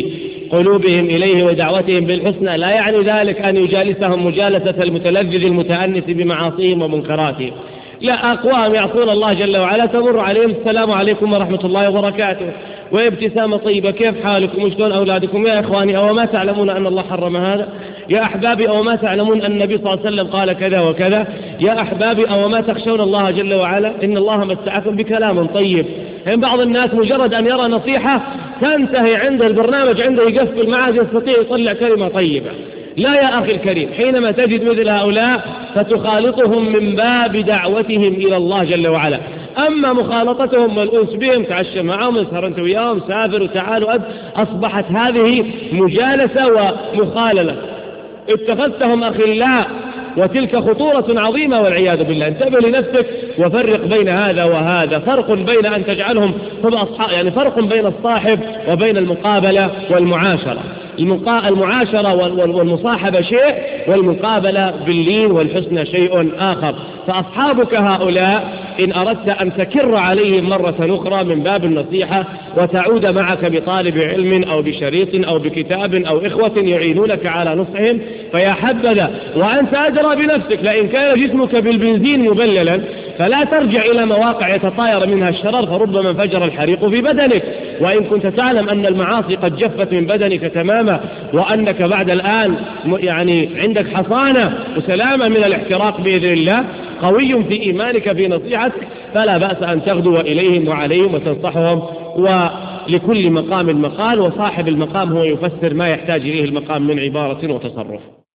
قلوبهم إليه ودعوتهم بالحسنى لا يعني ذلك أن يجالسهم مجالسة المتلذذ المتأنس بمعاصيهم ومنكراتهم، لا، أقوام يعصون الله جل وعلا تمر عليهم السلام عليكم ورحمة الله وبركاته وابتسامة طيبة، كيف حالكم وشلون أولادكم يا إخواني، أو ما تعلمون أن الله حرم هذا يا أحبابي، أو ما تعلمون أن النبي صلى الله عليه وسلم قال كذا وكذا يا أحبابي، أو ما تخشون الله جل وعلا إن الله متعكم بكلام طيب. يعني بعض الناس مجرد أن يرى نصيحة تنتهي عند البرنامج عنده يقفل معه يستطيع يطلع كلمة طيبة. لا يا أخي الكريم، حينما تجد مثل هؤلاء فتخالطهم من باب دعوتهم إلى الله جل وعلا. أما مخالطتهم والأنس بهم، تعشى معهم، اسهر أنت وياهم، سافر وتعالوا، أصبحت هذه مجالسة ومخاللة، اتخذتهم أخلاء، وتلك خطورة عظيمة والعياذ بالله. انتبه لنفسك وفرق بين هذا وهذا، فرق بين أن تجعلهم هم أصحاب، يعني فرق بين الصاحب وبين المقابلة والمعاشرة. المعاشرة والمصاحبة شيء، والمقابلة باللين والحسنى شيء آخر. فأصحابك هؤلاء إن أردت أن تكر عليهم مرة أخرى من باب النصيحة وتعود معك بطالب علم أو بشريط أو بكتاب أو إخوة يعينونك على نصحهم فيا حبذا، وأنت أدرى بنفسك. لئن كان جسمك بالبنزين مبللا فلا ترجع إلى مواقع يتطاير منها الشرر فربما انفجر الحريق في بدنك. وإن كنت تعلم أن المعاصي قد جفت من بدنك تماما، وأنك بعد الآن يعني عندك حصانة وسلامة من الاحتراق بإذن الله، قوي في إيمانك في نصيحتك، فلا بأس أن تغدو إليهم وعليهم وتنصحهم. ولكل مقام مقال، وصاحب المقام هو يفسر ما يحتاج إليه المقام من عبارة وتصرف.